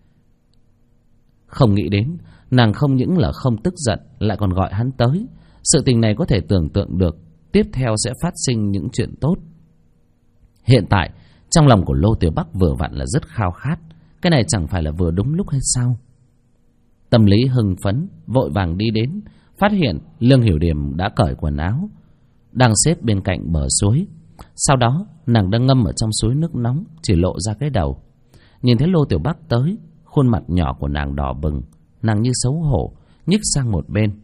Không nghĩ đến nàng không những là không tức giận, lại còn gọi hắn tới. Sự tình này có thể tưởng tượng được tiếp theo sẽ phát sinh những chuyện tốt. Hiện tại trong lòng của Lô Tiểu Bắc vừa vặn là rất khao khát. Cái này chẳng phải là vừa đúng lúc hay sao? Tâm lý hưng phấn vội vàng đi đến, phát hiện Lương Hiểu Điềm đã cởi quần áo, đang xếp bên cạnh bờ suối. Sau đó nàng đang ngâm ở trong suối nước nóng, chỉ lộ ra cái đầu. Nhìn thấy Lô Tiểu Bắc tới, khuôn mặt nhỏ của nàng đỏ bừng, nàng như xấu hổ nhích sang một bên.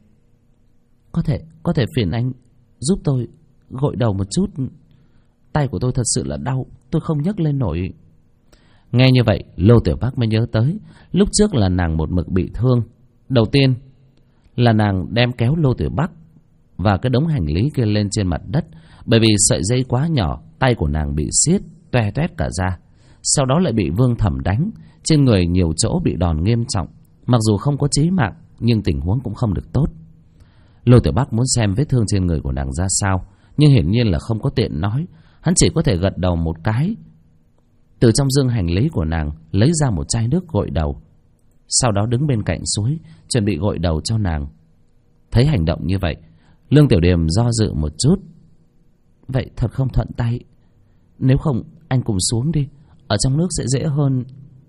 Có thể phiền anh giúp tôi gội đầu một chút. Tay của tôi thật sự là đau, tôi không nhấc lên nổi. Nghe như vậy Lô Tiểu Bắc mới nhớ tới lúc trước là nàng một mực bị thương. Đầu tiên là nàng đem kéo Lô Tiểu Bắc và cái đống hành lý kia lên trên mặt đất, bởi vì sợi dây quá nhỏ, tay của nàng bị siết toe toét cả ra. Sau đó lại bị Vương Thẩm đánh, trên người nhiều chỗ bị đòn nghiêm trọng. Mặc dù không có chí mạng nhưng tình huống cũng không được tốt. Lô Tiểu Bắc muốn xem vết thương trên người của nàng ra sao, nhưng hiển nhiên là không có tiện nói. Hắn chỉ có thể gật đầu một cái. Từ trong dương hành lý của nàng lấy ra một chai nước gội đầu, sau đó đứng bên cạnh suối chuẩn bị gội đầu cho nàng. Thấy hành động như vậy, Lương Tiểu Điềm do dự một chút. Vậy thật không thuận tay, nếu không anh cùng xuống đi, ở trong nước sẽ dễ hơn.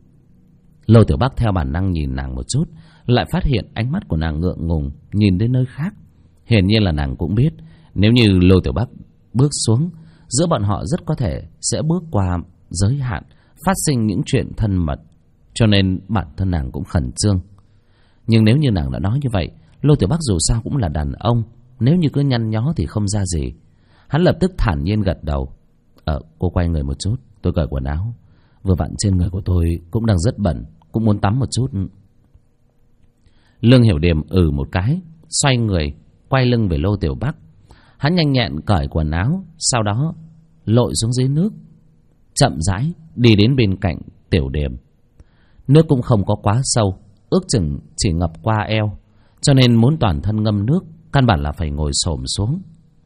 Lô Tiểu Bắc theo bản năng nhìn nàng một chút, lại phát hiện ánh mắt của nàng ngượng ngùng nhìn đến nơi khác. Hiển nhiên là nàng cũng biết nếu như Lô Tiểu Bắc bước xuống, giữa bọn họ rất có thể sẽ bước qua giới hạn, phát sinh những chuyện thân mật. Cho nên bản thân nàng cũng khẩn trương. Nhưng nếu như nàng đã nói như vậy, Lô Tiểu Bắc dù sao cũng là đàn ông, nếu như cứ nhăn nhó thì không ra gì. Hắn lập tức thản nhiên gật đầu. Cô quay người một chút, tôi cởi quần áo. Vừa vặn trên người của tôi cũng đang rất bẩn, cũng muốn tắm một chút. Lương Hiểu Điềm một cái, xoay người quay lưng về Lô Tiểu Bắc. Hắn nhanh nhẹn cởi quần áo, sau đó lội xuống dưới nước, chậm rãi đi đến bên cạnh Tiểu Điềm. Nước cũng không có quá sâu, ước chừng chỉ ngập qua eo, cho nên muốn toàn thân ngâm nước căn bản là phải ngồi xổm xuống.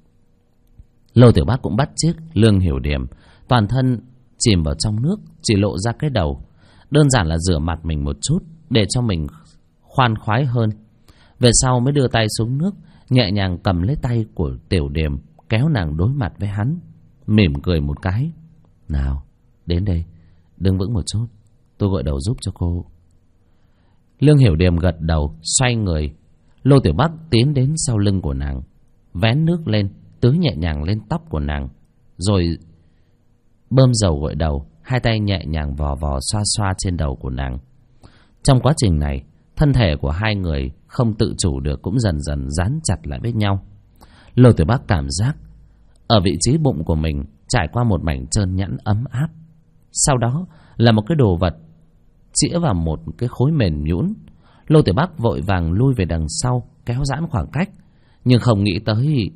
Lô Tiểu Bắc cũng bắt chước Lương Hiểu Điềm, toàn thân chìm vào trong nước, chỉ lộ ra cái đầu, đơn giản là rửa mặt mình một chút để cho mình khoan khoái hơn. Về sau mới đưa tay xuống nước, nhẹ nhàng cầm lấy tay của Tiểu Điềm, kéo nàng đối mặt với hắn, mỉm cười một cái. Nào, đến đây, đứng vững một chút, tôi gội đầu giúp cho cô. Lương Hiểu Điềm gật đầu, xoay người. Lô Tiểu Bắc tiến đến sau lưng của nàng, vén nước lên, tưới nhẹ nhàng lên tóc của nàng, rồi bơm dầu gội đầu, hai tay nhẹ nhàng vò vò xoa xoa trên đầu của nàng. Trong quá trình này, thân thể của hai người không tự chủ được cũng dần dần dán chặt lại với nhau. Lô Tiểu Bắc cảm giác ở vị trí bụng của mình trải qua một mảnh trơn nhẵn ấm áp. Sau đó là một cái đồ vật chĩa vào một cái khối mềm nhũn. Lô Tiểu Bắc vội vàng lui về đằng sau, kéo giãn khoảng cách, nhưng không nghĩ tới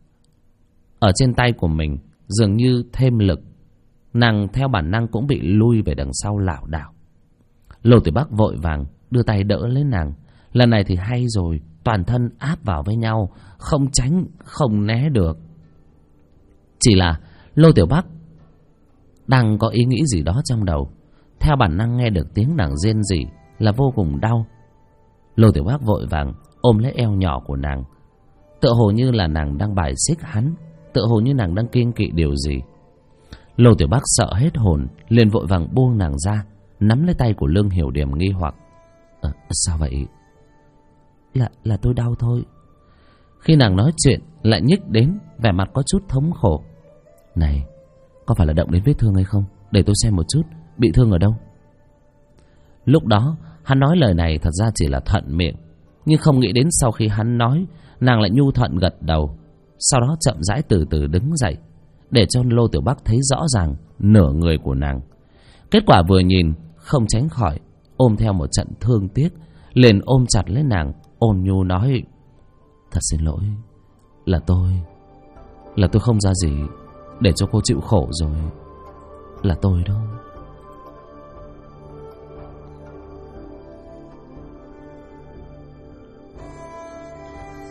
ở trên tay của mình dường như thêm lực, nàng theo bản năng cũng bị lui về đằng sau lảo đảo. Lô Tiểu Bắc vội vàng đưa tay đỡ lấy nàng. Lần này thì hay rồi, toàn thân áp vào với nhau, không tránh không né được. Chỉ là Lô Tiểu Bắc đang có ý nghĩ gì đó trong đầu, theo bản năng nghe được tiếng nàng rên rỉ là vô cùng đau. Lô Tiểu Bắc vội vàng ôm lấy eo nhỏ của nàng, tựa hồ như là nàng đang bài xích hắn, tựa hồ như nàng đang kiêng kỵ điều gì. Lô Tiểu Bắc sợ hết hồn, liền vội vàng buông nàng ra, nắm lấy tay của Lương Hiểu Điềm nghi hoặc. Sao vậy? Là tôi đau thôi. Khi nàng nói chuyện lại nhích đến, vẻ mặt có chút thống khổ. Này, có phải là động đến vết thương hay không? Để tôi xem một chút, bị thương ở đâu? Lúc đó hắn nói lời này thật ra chỉ là thuận miệng, nhưng không nghĩ đến sau khi hắn nói, nàng lại nhu thuận gật đầu, sau đó chậm rãi từ từ đứng dậy, để cho Lô Tiểu Bắc thấy rõ ràng nửa người của nàng. Kết quả vừa nhìn không tránh khỏi ôm theo một trận thương tiếc, liền ôm chặt lấy nàng, ôn nhu nói: Thật xin lỗi, là tôi không ra gì để cho cô chịu khổ rồi, là tôi đó.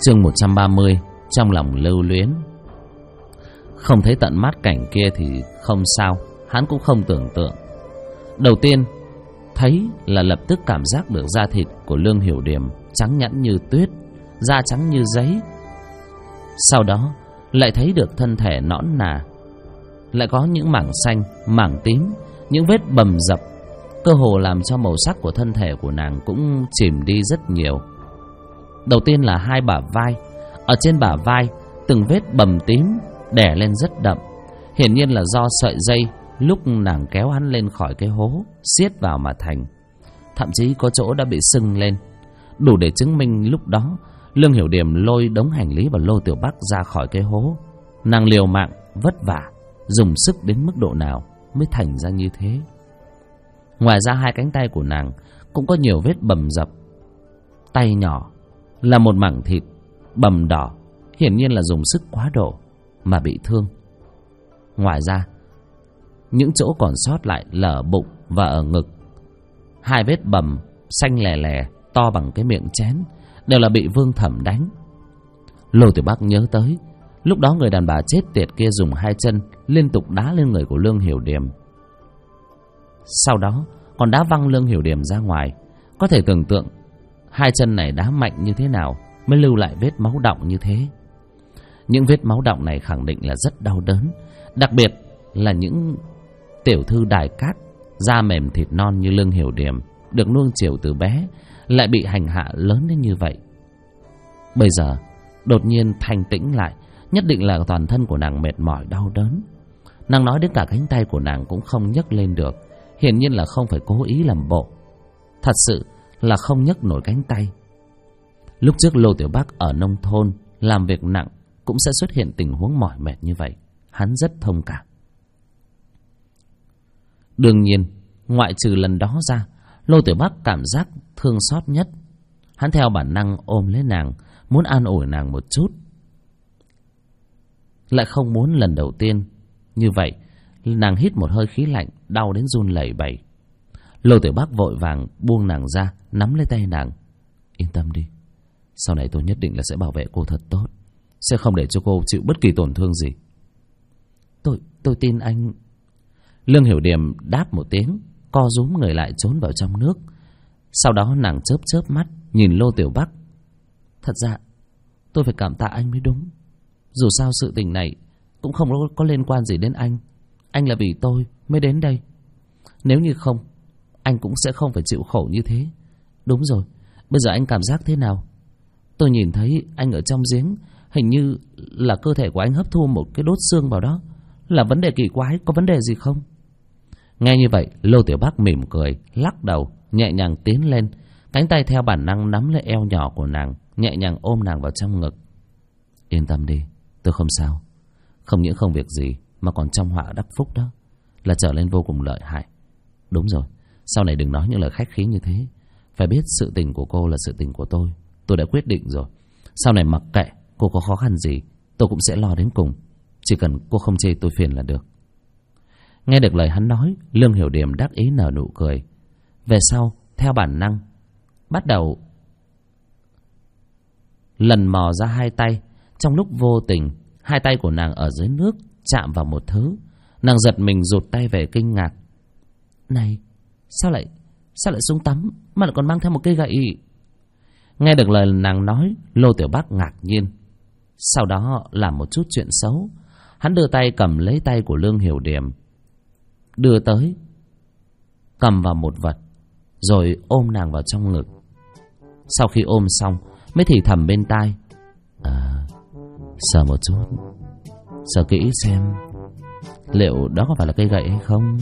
Chương 130. Trong lòng lưu luyến. Không thấy tận mắt cảnh kia thì không sao, hắn cũng không tưởng tượng. Đầu tiên thấy là lập tức cảm giác được da thịt của Lương Hiểu Điềm trắng nhẵn như tuyết, da trắng như giấy. Sau đó lại thấy được thân thể nõn nà, lại có những mảng xanh, mảng tím, những vết bầm dập, cơ hồ làm cho màu sắc của thân thể của nàng cũng chìm đi rất nhiều. Đầu tiên là hai bả vai. Ở trên bả vai, từng vết bầm tím đè lên rất đậm, hiển nhiên là do sợi dây lúc nàng kéo hắn lên khỏi cái hố siết vào mà thành. Thậm chí có chỗ đã bị sưng lên, đủ để chứng minh lúc đó Lương Hiểu Điềm lôi đống hành lý và Lô Tiểu Bắc ra khỏi cái hố. Nàng liều mạng, vất vả, dùng sức đến mức độ nào mới thành ra như thế. Ngoài ra hai cánh tay của nàng cũng có nhiều vết bầm dập. Tay nhỏ là một mảng thịt bầm đỏ, hiển nhiên là dùng sức quá độ mà bị thương. Ngoài ra, những chỗ còn sót lại là ở bụng và ở ngực. Hai vết bầm xanh lè lè to bằng cái miệng chén, đều là bị Vương Thẩm đánh. Lô Tiểu Bắc nhớ tới lúc đó người đàn bà chết tiệt kia dùng hai chân liên tục đá lên người của Lương Hiểu Điềm, sau đó còn đá văng Lương Hiểu Điềm ra ngoài. Có thể tưởng tượng hai chân này đá mạnh như thế nào mới lưu lại vết máu đọng như thế. Những vết máu đọng này khẳng định là rất đau đớn, đặc biệt là những tiểu thư đài cát, da mềm thịt non như Lương Hiểu Điềm, được nuông chiều từ bé, lại bị hành hạ lớn đến như vậy. Bây giờ đột nhiên thanh tĩnh lại, nhất định là toàn thân của nàng mệt mỏi đau đớn. Nàng nói đến cả cánh tay của nàng cũng không nhấc lên được, hiển nhiên là không phải cố ý làm bộ, thật sự là không nhấc nổi cánh tay. Lúc trước Lô Tiểu Bắc ở nông thôn làm việc nặng cũng sẽ xuất hiện tình huống mỏi mệt như vậy, hắn rất thông cảm. Đương nhiên, ngoại trừ lần đó ra, Lô Tiểu Bắc cảm giác thương xót nhất. Hắn theo bản năng ôm lấy nàng, muốn an ủi nàng một chút, lại không muốn lần đầu tiên như vậy. Nàng hít một hơi khí lạnh, đau đến run lẩy bẩy. Lô Tiểu Bắc vội vàng buông nàng ra, nắm lấy tay nàng. Yên tâm đi, sau này tôi nhất định là sẽ bảo vệ cô thật tốt, sẽ không để cho cô chịu bất kỳ tổn thương gì. Tôi tin anh. Lương Hiểu Điềm đáp một tiếng, co rúm người lại trốn vào trong nước. Sau đó nàng chớp chớp mắt nhìn Lô Tiểu Bắc. Thật ra tôi phải cảm tạ anh mới đúng. Dù sao sự tình này cũng không có liên quan gì đến anh. Anh là vì tôi mới đến đây. Nếu như không, anh cũng sẽ không phải chịu khổ như thế. Đúng rồi, bây giờ anh cảm giác thế nào? Tôi nhìn thấy anh ở trong giếng, hình như là cơ thể của anh hấp thu một cái đốt xương vào đó. Là vấn đề kỳ quái, có vấn đề gì không? Nghe như vậy, Lô Tiểu Bắc mỉm cười, lắc đầu, nhẹ nhàng tiến lên, cánh tay theo bản năng nắm lấy eo nhỏ của nàng, nhẹ nhàng ôm nàng vào trong ngực. Yên tâm đi, tôi không sao. Không những không việc gì, mà còn trong họa đắc phúc đó, là trở lên vô cùng lợi hại. Đúng rồi, sau này đừng nói những lời khách khí như thế. Phải biết sự tình của cô là sự tình của tôi đã quyết định rồi. Sau này mặc kệ cô có khó khăn gì, tôi cũng sẽ lo đến cùng. Chỉ cần cô không chê tôi phiền là được. Nghe được lời hắn nói, Lương Hiểu Điềm đắc ý nở nụ cười. Về sau, theo bản năng, bắt đầu lần mò ra hai tay. Trong lúc vô tình, hai tay của nàng ở dưới nước chạm vào một thứ. Nàng giật mình rụt tay về kinh ngạc. Này, sao lại xuống tắm mà lại còn mang theo một cây gậy? Nghe được lời nàng nói, Lô Tiểu Bắc ngạc nhiên. Sau đó làm một chút chuyện xấu. Hắn đưa tay cầm lấy tay của Lương Hiểu Điềm, đưa tới, cầm vào một vật, rồi ôm nàng vào trong ngực. Sau khi ôm xong, mới thì thầm bên tai. Sờ một chút, sờ kỹ xem liệu đó có phải là cây gậy hay không.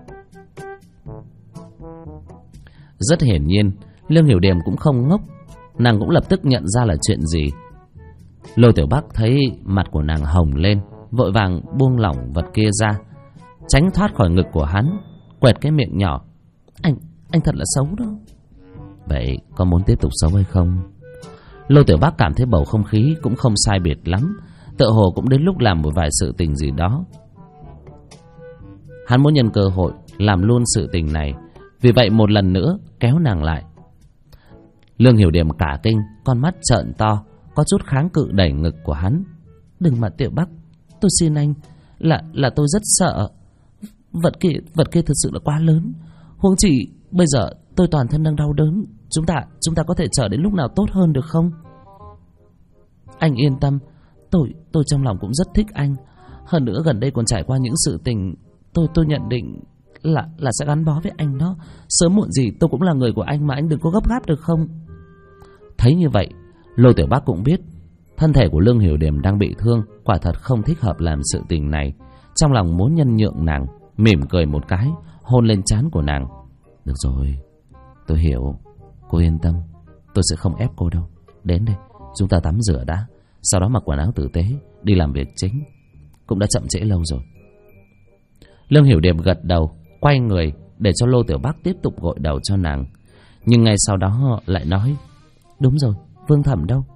Rất hiển nhiên, Lương Hiểu Điềm cũng không ngốc, nàng cũng lập tức nhận ra là chuyện gì. Lô Tiểu Bắc thấy mặt của nàng hồng lên, vội vàng buông lỏng vật kia ra, tránh thoát khỏi ngực của hắn, quẹt cái miệng nhỏ. Anh thật là xấu đó. Vậy có muốn tiếp tục xấu hay không? Lô Tiểu Bắc cảm thấy bầu không khí cũng không sai biệt lắm, tựa hồ cũng đến lúc làm một vài sự tình gì đó. Hắn muốn nhân cơ hội làm luôn sự tình này, vì vậy một lần nữa kéo nàng lại. Lương Hiểu Điềm cả kinh, con mắt trợn to, có chút kháng cự đẩy ngực của hắn. Đừng mà Tiểu Bắc, tôi xin anh, là tôi rất sợ. Vật kia thật sự là quá lớn. Huống chi bây giờ tôi toàn thân đang đau đớn. Chúng ta có thể chờ đến lúc nào tốt hơn được không? Anh yên tâm, tôi trong lòng cũng rất thích anh. Hơn nữa gần đây còn trải qua những sự tình, tôi nhận định là sẽ gắn bó với anh đó. Sớm muộn gì tôi cũng là người của anh mà, anh đừng có gấp gáp được không? Thấy như vậy, Lô Tiểu Bắc cũng biết thân thể của Lương Hiểu Điềm đang bị thương, quả thật không thích hợp làm sự tình này. Trong lòng muốn nhân nhượng nàng, mỉm cười một cái, hôn lên trán của nàng. Được rồi, tôi hiểu, cô yên tâm, tôi sẽ không ép cô đâu. Đến đây, chúng ta tắm rửa đã, sau đó mặc quần áo tử tế, đi làm việc chính. Cũng đã chậm trễ lâu rồi. Lương Hiểu Điềm gật đầu, quay người để cho Lô Tiểu Bắc tiếp tục gội đầu cho nàng. Nhưng ngay sau đó lại nói: Đúng rồi, Vương Thẩm đâu?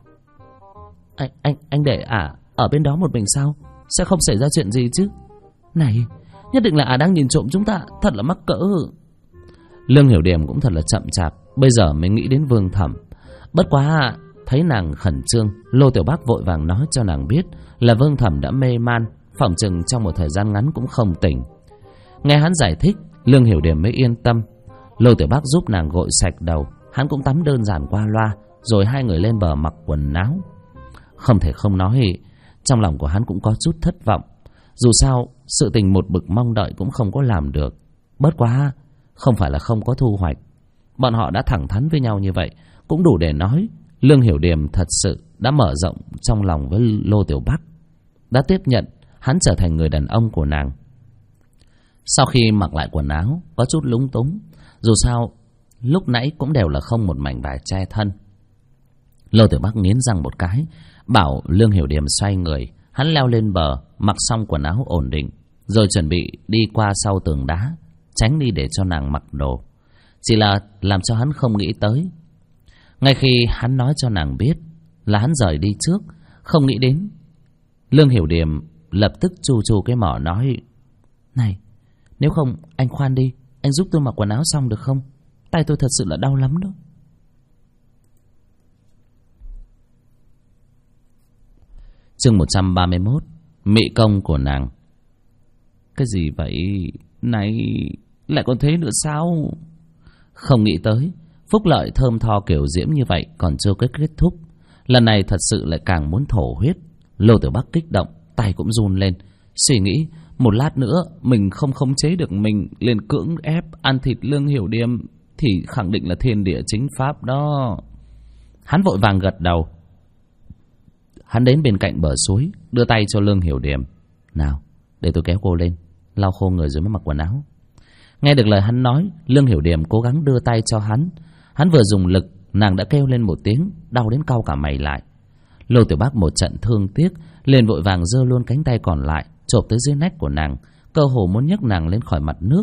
Anh để ở bên đó một mình sao? Sẽ không xảy ra chuyện gì chứ? Này, nhất định là đang nhìn trộm chúng ta, thật là mắc cỡ. Lương Hiểu Điềm cũng thật là chậm chạp, bây giờ mới nghĩ đến Vương Thẩm. Bất quá thấy nàng khẩn trương, Lô Tiểu Bắc vội vàng nói cho nàng biết là Vương Thẩm đã mê man, phỏng chừng trong một thời gian ngắn cũng không tỉnh. Nghe hắn giải thích, Lương Hiểu Điềm mới yên tâm. Lô Tiểu Bắc giúp nàng gội sạch đầu, hắn cũng tắm đơn giản qua loa, rồi hai người lên bờ mặc quần áo. Không thể không nói, trong lòng của hắn cũng có chút thất vọng. Dù sao, sự tình một bực mong đợi cũng không có làm được. Bất quá, không phải là không có thu hoạch. Bọn họ đã thẳng thắn với nhau như vậy, cũng đủ để nói Lương Hiểu Điềm thật sự đã mở rộng trong lòng với Lô Tiểu Bắc, đã tiếp nhận hắn trở thành người đàn ông của nàng. Sau khi mặc lại quần áo, có chút lúng túng. Dù sao, lúc nãy cũng đều là không một mảnh vải che thân. Lô Tiểu Bắc nghiến răng một cái, bảo Lương Hiểu Điềm xoay người. Hắn leo lên bờ, mặc xong quần áo ổn định, rồi chuẩn bị đi qua sau tường đá, tránh đi để cho nàng mặc đồ. Chỉ là làm cho hắn không nghĩ tới, ngay khi hắn nói cho nàng biết là hắn rời đi trước, không nghĩ đến Lương Hiểu Điềm lập tức chu chu cái mỏ nói: Này, nếu không anh khoan đi, anh giúp tôi mặc quần áo xong được không? Tay tôi thật sự là đau lắm đó. Chương 131: Mị công của nàng. Cái gì vậy? Này, lại còn thế nữa sao? Không nghĩ tới phúc lợi thơm tho kiểu diễm như vậy còn chưa kết thúc. Lần này thật sự lại càng muốn thổ huyết. Lô Tiểu Bắc kích động, tay cũng run lên, suy nghĩ một lát nữa mình không khống chế được mình, liền cưỡng ép ăn thịt Lương Hiểu Điềm thì khẳng định là thiên địa chính pháp đó. Hắn vội vàng gật đầu. Hắn đến bên cạnh bờ suối, đưa tay cho Lương Hiểu Điềm. Nào, để tôi kéo cô lên, lau khô người rồi mới mặc quần áo. Nghe được lời hắn nói, Lương Hiểu Điềm cố gắng đưa tay cho hắn. Hắn vừa dùng lực, nàng đã kêu lên một tiếng, đau đến cau cả mày lại. Lô Tiểu Bắc một trận thương tiếc, liền vội vàng giơ luôn cánh tay còn lại, chộp tới dưới nách của nàng, cơ hồ muốn nhấc nàng lên khỏi mặt nước.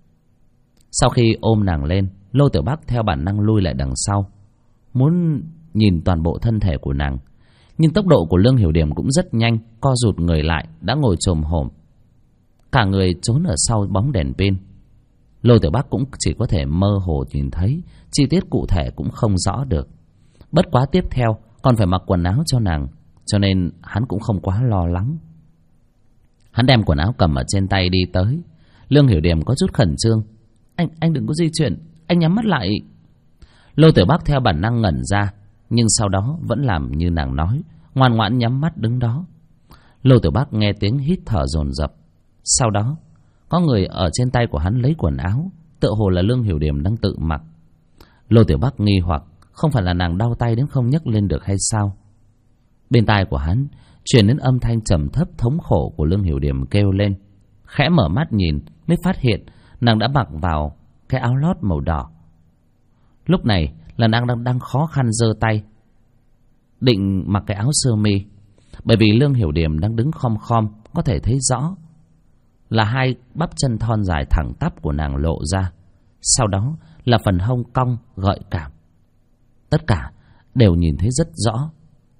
Sau khi ôm nàng lên, Lô Tiểu Bắc theo bản năng lui lại đằng sau, muốn nhìn toàn bộ thân thể của nàng. Nhưng tốc độ của Lương Hiểu Điềm cũng rất nhanh, co rụt người lại, đã ngồi chồm hổm, cả người trốn ở sau bóng đèn pin. Lô Tiểu Bắc cũng chỉ có thể mơ hồ nhìn thấy, chi tiết cụ thể cũng không rõ được. Bất quá tiếp theo còn phải mặc quần áo cho nàng, cho nên hắn cũng không quá lo lắng. Hắn đem quần áo cầm ở trên tay đi tới. Lương Hiểu Điềm có chút khẩn trương. Anh đừng có di chuyển, anh nhắm mắt lại. Lô Tiểu Bắc theo bản năng ngẩn ra, nhưng sau đó vẫn làm như nàng nói, ngoan ngoãn nhắm mắt đứng đó. Lô Tiểu Bắc nghe tiếng hít thở dồn dập. Sau đó có người ở trên tay của hắn lấy quần áo, tựa hồ là Lương Hiểu Điềm đang tự mặc. Lô Tiểu Bắc nghi hoặc, không phải là nàng đau tay đến không nhấc lên được hay sao? Bên tai của hắn truyền đến âm thanh trầm thấp thống khổ của Lương Hiểu Điềm kêu lên. Khẽ mở mắt nhìn mới phát hiện nàng đã mặc vào cái áo lót màu đỏ. Lúc này là nàng đang khó khăn giơ tay định mặc cái áo sơ mi, bởi vì Lương Hiểu Điềm đang đứng khom khom, có thể thấy rõ là hai bắp chân thon dài thẳng tắp của nàng lộ ra, sau đó là phần hông cong gợi cảm. Tất cả đều nhìn thấy rất rõ.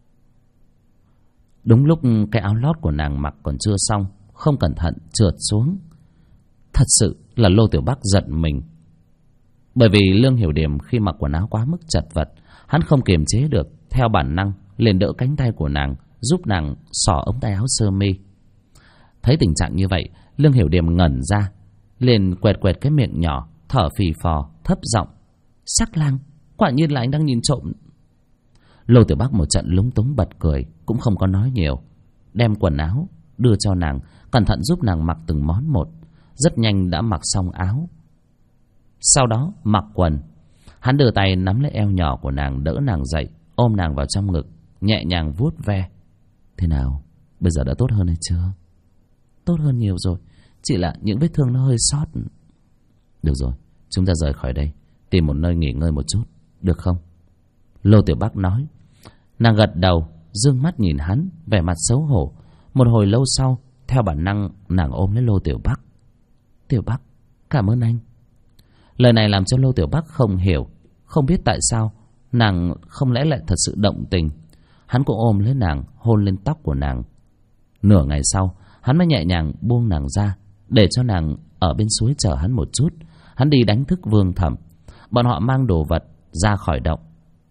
Đúng lúc cái áo lót của nàng mặc còn chưa xong, không cẩn thận trượt xuống. Thật sự là Lô Tiểu Bắc giận mình, bởi vì Lương Hiểu Điềm khi mặc quần áo quá mức chật vật, hắn không kiềm chế được, theo bản năng liền đỡ cánh tay của nàng, giúp nàng xỏ ống tay áo sơ mi. Thấy tình trạng như vậy, Lương Hiểu Điềm ngẩn ra, liền quẹt quẹt cái miệng nhỏ, thở phì phò, thấp giọng: Sắc lang, quả nhiên là anh đang nhìn trộm. Lô Tiểu Bắc một trận lúng túng bật cười, cũng không có nói nhiều, đem quần áo đưa cho nàng, cẩn thận giúp nàng mặc từng món một. Rất nhanh đã mặc xong áo, sau đó mặc quần. Hắn đưa tay nắm lấy eo nhỏ của nàng, đỡ nàng dậy, ôm nàng vào trong ngực, nhẹ nhàng vuốt ve. Thế nào, bây giờ đã tốt hơn hay chưa? Tốt hơn nhiều rồi, chỉ là những vết thương nó hơi sót. Được rồi, chúng ta rời khỏi đây, tìm một nơi nghỉ ngơi một chút, được không? Lô Tiểu Bắc nói. Nàng gật đầu, dương mắt nhìn hắn, vẻ mặt xấu hổ. Một hồi lâu sau, theo bản năng, nàng ôm lấy Lô Tiểu Bắc. Tiểu Bắc, cảm ơn anh. Lời này làm cho Lô Tiểu Bắc không hiểu, không biết tại sao nàng không lẽ lại thật sự động tình. Hắn cũng ôm lấy nàng, hôn lên tóc của nàng. Nửa ngày sau, hắn mới nhẹ nhàng buông nàng ra, để cho nàng ở bên suối chờ hắn một chút. Hắn đi đánh thức Vương Thẩm. Bọn họ mang đồ vật ra khỏi động.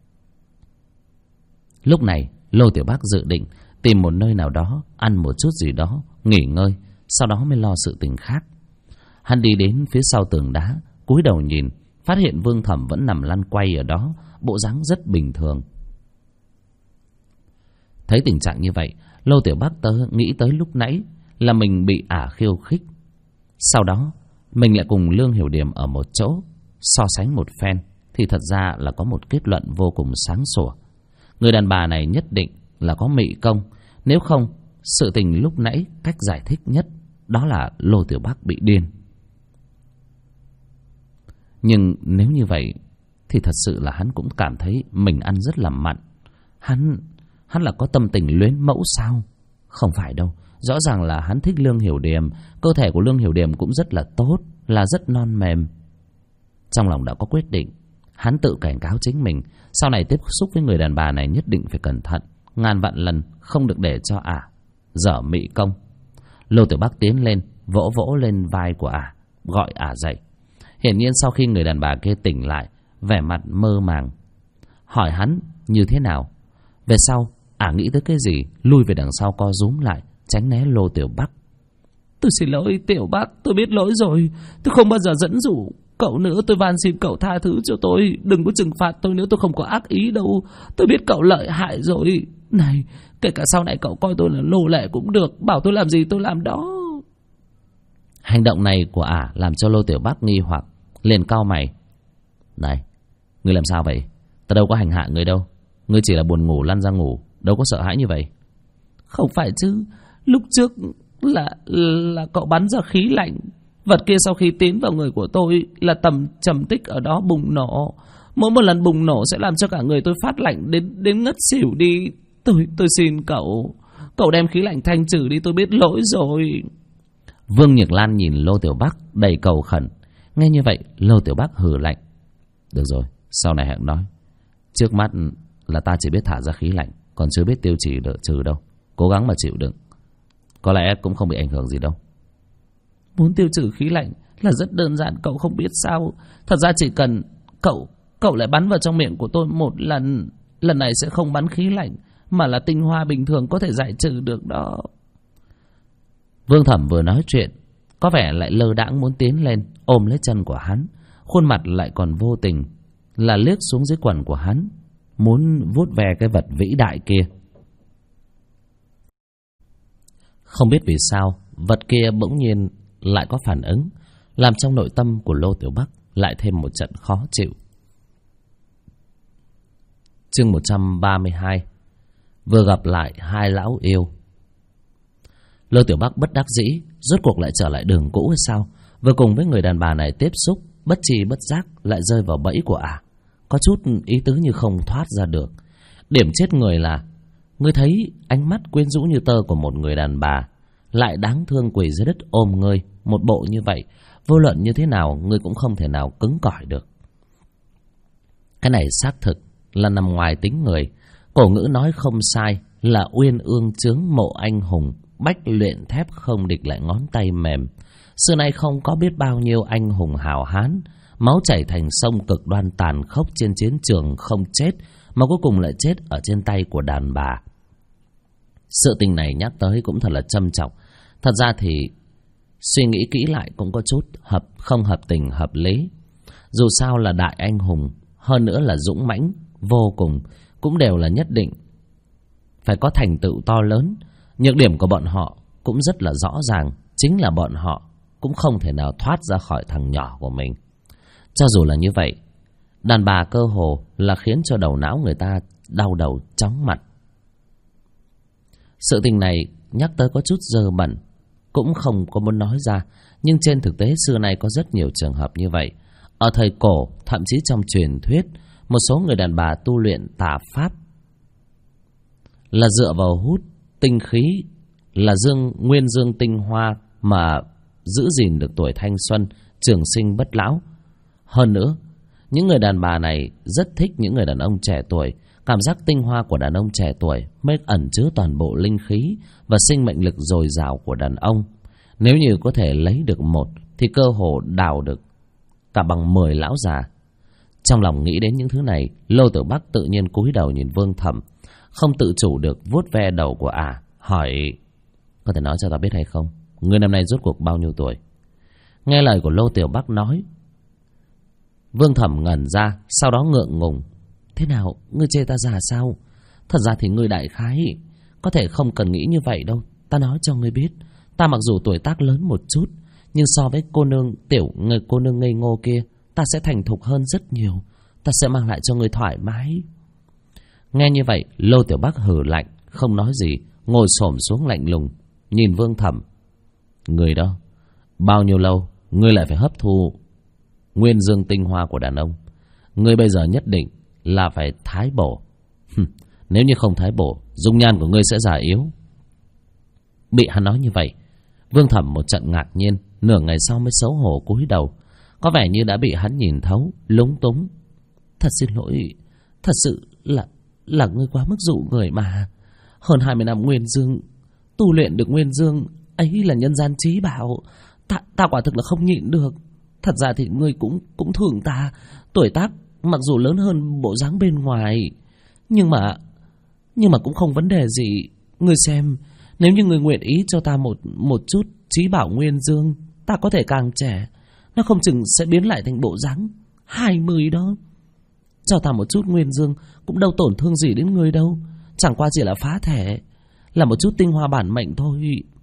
Lúc này Lô Tiểu Bắc dự định tìm một nơi nào đó, ăn một chút gì đó, nghỉ ngơi, sau đó mới lo sự tình khác. Hắn đi đến phía sau tường đá, cúi đầu nhìn, phát hiện Vương Thẩm vẫn nằm lăn quay ở đó, bộ dáng rất bình thường. Thấy tình trạng như vậy, Lô Tiểu Bắc nghĩ tới lúc nãy là mình bị ả khiêu khích. Sau đó mình lại cùng Lương Hiểu Điềm ở một chỗ, so sánh một phen, thì thật ra là có một kết luận vô cùng sáng sủa. Người đàn bà này nhất định là có mị công. Nếu không, sự tình lúc nãy cách giải thích nhất đó là Lô Tiểu Bắc bị điên. Nhưng nếu như vậy thì thật sự là hắn cũng cảm thấy mình ăn rất là mặn. Hắn là có tâm tình luyến mẫu sao? Không phải đâu, rõ ràng là hắn thích Lương Hiểu Điềm. Cơ thể của Lương Hiểu Điềm cũng rất là tốt, là rất non mềm. Trong lòng đã có quyết định, hắn tự cảnh cáo chính mình, sau này tiếp xúc với người đàn bà này nhất định phải cẩn thận, ngàn vạn lần không được để cho ả dở mị công. Lô Tiểu Bắc tiến lên, vỗ vỗ lên vai của ả, gọi ả dậy. Hiển nhiên sau khi người đàn bà kia tỉnh lại, vẻ mặt mơ màng, hỏi hắn như thế nào. Về sau ả nghĩ tới cái gì, lui về đằng sau co rúm lại, tránh né Lô Tiểu Bắc. Tôi xin lỗi Tiểu Bắc, tôi biết lỗi rồi, tôi không bao giờ dẫn dụ cậu nữa, tôi van xin cậu tha thứ cho tôi, đừng có trừng phạt tôi nữa, tôi không có ác ý đâu, tôi biết cậu lợi hại rồi. Này, kể cả sau này cậu coi tôi là nô lệ cũng được, bảo tôi làm gì tôi làm đó. Hành động này của ả làm cho Lô Tiểu Bắc nghi hoặc, liền cau mày. Này, ngươi làm sao vậy? Ta đâu có hành hạ ngươi đâu, ngươi chỉ là buồn ngủ lăn ra ngủ, đâu có sợ hãi như vậy. Không phải chứ, lúc trước là cậu bắn ra khí lạnh, vật kia sau khi tiến vào người của tôi là tầm trầm tích ở đó bùng nổ. Mỗi một lần bùng nổ sẽ làm cho cả người tôi phát lạnh đến ngất xỉu đi. Tôi xin cậu đem khí lạnh thanh trừ đi, tôi biết lỗi rồi. Vương Nhược Lan nhìn Lô Tiểu Bắc đầy cầu khẩn. Nghe như vậy, Lô Tiểu Bắc hừ lạnh. Được rồi, sau này hãy nói. Trước mắt là ta chỉ biết thả ra khí lạnh, còn chưa biết tiêu trừ đâu. Cố gắng mà chịu đựng, có lẽ cũng không bị ảnh hưởng gì đâu. Muốn tiêu trừ khí lạnh là rất đơn giản, cậu không biết sao. Thật ra chỉ cần cậu lại bắn vào trong miệng của tôi một lần, lần này sẽ không bắn khí lạnh, mà là tinh hoa bình thường có thể giải trừ được đó. Vương Thẩm vừa nói chuyện, có vẻ lại lơ đãng muốn tiến lên ôm lấy chân của hắn, khuôn mặt lại còn vô tình là liếc xuống dưới quần của hắn, muốn vuốt ve cái vật vĩ đại kia. Không biết vì sao vật kia bỗng nhiên lại có phản ứng, làm trong nội tâm của Lô Tiểu Bắc lại thêm một trận khó chịu. Chương 132. Vừa gặp lại hai lão yêu. Lô Tiểu Bắc bất đắc dĩ, rốt cuộc lại trở lại đường cũ hay sao? Vừa cùng với người đàn bà này tiếp xúc, bất tri bất giác lại rơi vào bẫy của ả. Có chút ý tứ như không thoát ra được. Điểm chết người là, ngươi thấy ánh mắt quyến rũ như tơ của một người đàn bà lại đáng thương quỳ dưới đất ôm ngươi, một bộ như vậy, vô luận như thế nào ngươi cũng không thể nào cứng cỏi được. Cái này xác thực là nằm ngoài tính người. Cổ ngữ nói không sai, là uyên ương chướng mộ anh hùng, bách luyện thép không địch lại ngón tay mềm. Xưa nay không có biết bao nhiêu anh hùng hào hán, máu chảy thành sông cực đoan tàn khốc trên chiến trường không chết, mà cuối cùng lại chết ở trên tay của đàn bà. Sự tình này nhắc tới cũng thật là trâm trọng. Thật ra thì suy nghĩ kỹ lại cũng có chút không hợp tình hợp lý. Dù sao là đại anh hùng, hơn nữa là dũng mãnh vô cùng, cũng đều là nhất định phải có thành tựu to lớn. Nhược điểm của bọn họ cũng rất là rõ ràng, chính là bọn họ cũng không thể nào thoát ra khỏi thằng nhỏ của mình. Cho dù là như vậy, đàn bà cơ hồ là khiến cho đầu não người ta đau đầu chóng mặt. Sự tình này nhắc tới có chút dơ bẩn, cũng không có muốn nói ra, nhưng trên thực tế xưa nay có rất nhiều trường hợp như vậy. Ở thời cổ, thậm chí trong truyền thuyết, một số người đàn bà tu luyện tà pháp là dựa vào hút tinh khí, là nguyên dương tinh hoa mà giữ gìn được tuổi thanh xuân, trường sinh bất lão. Hơn nữa, những người đàn bà này rất thích những người đàn ông trẻ tuổi. Cảm giác tinh hoa của đàn ông trẻ tuổi mới ẩn chứa toàn bộ linh khí và sinh mệnh lực dồi dào của đàn ông. Nếu như có thể lấy được một thì cơ hồ đào được cả bằng 10 lão già. Trong lòng nghĩ đến những thứ này, Lô Tiểu Bắc tự nhiên cúi đầu nhìn Vương Thẩm, không tự chủ được vuốt ve đầu của ả, hỏi: có thể nói cho ta biết hay không, người năm nay rốt cuộc bao nhiêu tuổi? Nghe lời của Lô Tiểu Bắc nói, Vương Thẩm ngẩn ra, sau đó ngượng ngùng: thế nào, ngươi chê ta già sao? Thật ra thì ngươi đại khái có thể không cần nghĩ như vậy đâu. Ta nói cho ngươi biết, ta mặc dù tuổi tác lớn một chút, nhưng so với cô nương người cô nương ngây ngô kia, ta sẽ thành thục hơn rất nhiều. Ta sẽ mang lại cho ngươi thoải mái. Nghe như vậy, Lô Tiểu Bắc hừ lạnh, không nói gì, ngồi xổm xuống lạnh lùng nhìn Vương Thẩm: người đó, bao nhiêu lâu ngươi lại phải hấp thu nguyên dương tinh hoa của đàn ông? Ngươi bây giờ nhất định là phải thái bổ. Nếu như không thái bổ, dung nhan của ngươi sẽ già yếu. Bị hắn nói như vậy, Vương Thẩm một trận ngạc nhiên, nửa ngày sau mới xấu hổ cúi đầu, có vẻ như đã bị hắn nhìn thấu, lúng túng: thật xin lỗi, thật sự là ngươi quá mức dụ người mà. Hơn 20 năm nguyên dương, tu luyện được nguyên dương ấy là nhân gian trí bảo, ta quả thực là không nhịn được. Thật ra thì ngươi cũng thương ta, tuổi tác mặc dù lớn hơn bộ dáng bên ngoài, nhưng mà cũng không vấn đề gì. Ngươi xem, nếu như ngươi nguyện ý cho ta một chút trí bảo nguyên dương, ta có thể càng trẻ, nó không chừng sẽ biến lại thành bộ dáng 20 đó. Cho ta một chút nguyên dương cũng đâu tổn thương gì đến ngươi đâu, chẳng qua chỉ là phá thể, là một chút tinh hoa bản mệnh thôi.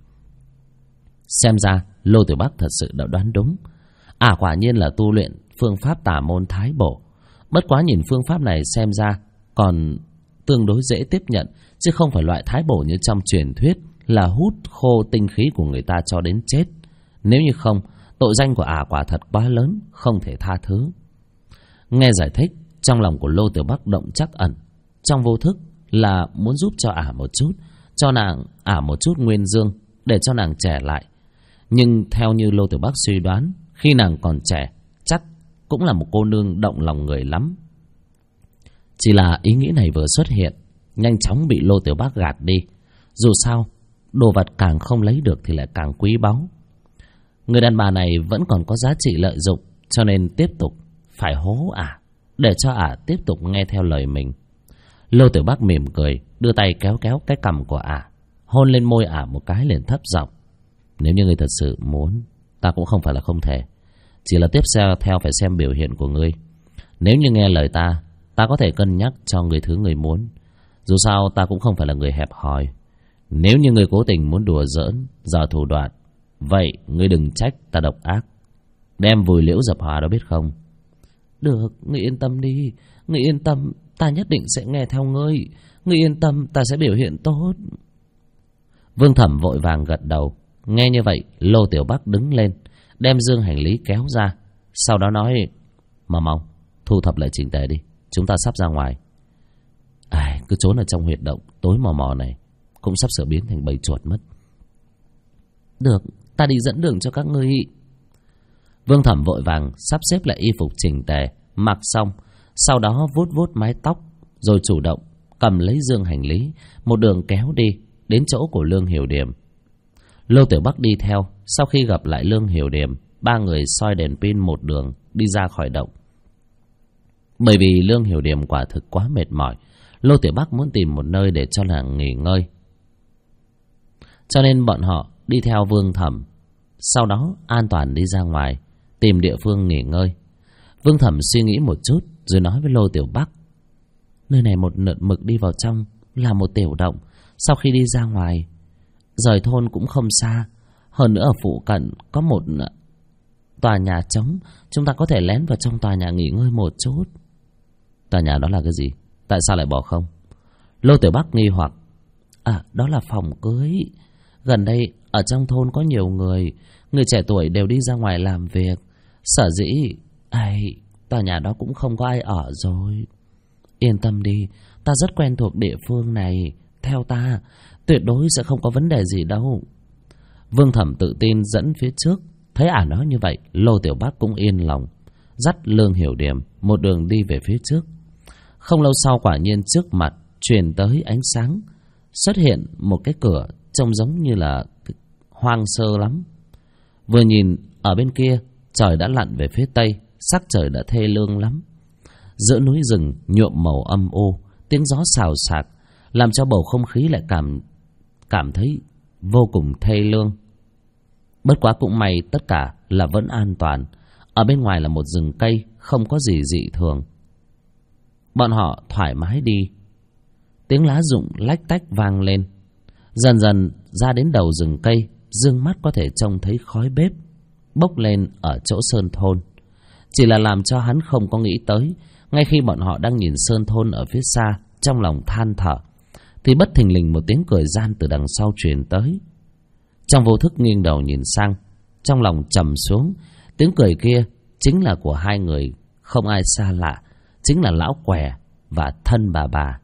Xem ra Lô Tiểu Bắc thật sự đã đoán đúng. Quả nhiên là tu luyện phương pháp tà môn thái bổ. Bất quá nhìn phương pháp này xem ra còn tương đối dễ tiếp nhận, chứ không phải loại thái bổ như trong truyền thuyết là hút khô tinh khí của người ta cho đến chết. Nếu như không, tội danh của quả thật quá lớn, không thể tha thứ. Nghe giải thích, trong lòng của Lô Tiểu Bắc động chắc ẩn, trong vô thức là muốn giúp cho một chút, cho nàng một chút nguyên dương để cho nàng trẻ lại. Nhưng theo như Lô Tiểu Bắc suy đoán, khi nàng còn trẻ chắc cũng là một cô nương động lòng người lắm. Chỉ là ý nghĩ này vừa xuất hiện, nhanh chóng bị Lô Tiểu Bắc gạt đi. Dù sao, đồ vật càng không lấy được thì lại càng quý báu. Người đàn bà này vẫn còn có giá trị lợi dụng, cho nên tiếp tục phải hố để cho tiếp tục nghe theo lời mình. Lô Tiểu Bắc mỉm cười, đưa tay kéo cái cằm của hôn lên môi một cái, liền thấp giọng: nếu như ngươi thật sự muốn, ta cũng không phải là không thể, chỉ là tiếp theo phải xem biểu hiện của ngươi. Nếu như nghe lời ta có thể cân nhắc cho người thứ người muốn. Dù sao ta cũng không phải là người hẹp hòi. Nếu như ngươi cố tình muốn đùa giỡn, dò thủ đoạn, vậy ngươi đừng trách ta độc ác, đem vùi liễu dập hòa đó, biết không? Được, ngươi yên tâm đi, ngươi yên tâm, ta nhất định sẽ nghe theo ngươi. Ngươi yên tâm, ta sẽ biểu hiện tốt. Vương Thẩm vội vàng gật đầu. Nghe như vậy, Lô Tiểu Bắc đứng lên, đem dương hành lý kéo ra, sau đó nói: mau thu thập lại chỉnh tề đi, chúng ta sắp ra ngoài. Cứ trốn ở trong huyệt động tối mò mò này cũng sắp sửa biến thành bầy chuột mất. Được, ta đi dẫn đường cho các ngươi. Vương Thẩm vội vàng sắp xếp lại y phục chỉnh tề, mặc xong, sau đó vuốt mái tóc, rồi chủ động cầm lấy dương hành lý, một đường kéo đi đến chỗ của Lương Hiểu Điềm. Lô Tiểu Bắc đi theo. Sau khi gặp lại Lương Hiểu Điềm, ba người soi đèn pin một đường đi ra khỏi động. Bởi vì Lương Hiểu Điềm quả thực quá mệt mỏi, Lô Tiểu Bắc muốn tìm một nơi để cho nàng nghỉ ngơi, cho nên bọn họ đi theo Vương Thẩm. Sau đó an toàn đi ra ngoài tìm địa phương nghỉ ngơi. Vương Thẩm suy nghĩ một chút rồi nói với Lô Tiểu Bắc: nơi này một mực đi vào trong là một tiểu động. Sau khi đi ra ngoài, rời thôn cũng không xa. Hơn nữa ở phụ cận có một tòa nhà trống, chúng ta có thể lén vào trong tòa nhà nghỉ ngơi một chút. Tòa nhà đó là cái gì? Tại sao lại bỏ không? Lô Tiểu Bắc nghi hoặc: đó là phòng cưới. Gần đây ở trong thôn có nhiều người trẻ tuổi đều đi ra ngoài làm việc. Sở dĩ tòa nhà đó cũng không có ai ở rồi. Yên tâm đi, ta rất quen thuộc địa phương này. Theo ta, tuyệt đối sẽ không có vấn đề gì đâu. Vương Thẩm tự tin dẫn phía trước. Thấy ả nói như vậy, Lô Tiểu Bắc cũng yên lòng, dắt Lương Hiểu Điểm một đường đi về phía trước. Không lâu sau, quả nhiên trước mặt truyền tới ánh sáng, xuất hiện một cái cửa trông giống như là hoang sơ lắm. Vừa nhìn ở bên kia, trời đã lặn về phía tây, sắc trời đã thê lương lắm. Giữa núi rừng nhuộm màu âm u, tiếng gió xào xạc làm cho bầu không khí lại cảm thấy vô cùng thê lương. Bất quá cũng may tất cả là vẫn an toàn. Ở bên ngoài là một rừng cây, không có gì dị thường. Bọn họ thoải mái đi. Tiếng lá rụng lách tách vang lên. Dần dần ra đến đầu rừng cây, dương mắt có thể trông thấy khói bếp bốc lên ở chỗ sơn thôn. Chỉ là làm cho hắn không có nghĩ tới, ngay khi bọn họ đang nhìn sơn thôn ở phía xa, trong lòng than thở, thì bất thình lình một tiếng cười gian từ đằng sau truyền tới. Trong vô thức nghiêng đầu nhìn sang, trong lòng trầm xuống. Tiếng cười kia chính là của hai người không ai xa lạ, chính là lão què và thân bà.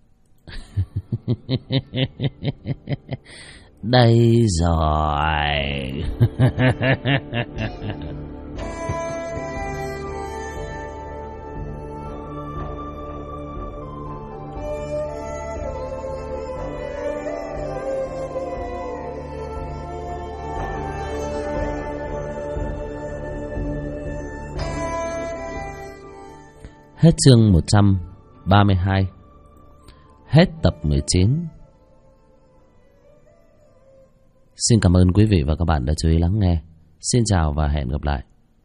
Đây rồi. Hết chương 132. Hết tập 19. Xin cảm ơn quý vị và các bạn đã chú ý lắng nghe. Xin chào và hẹn gặp lại.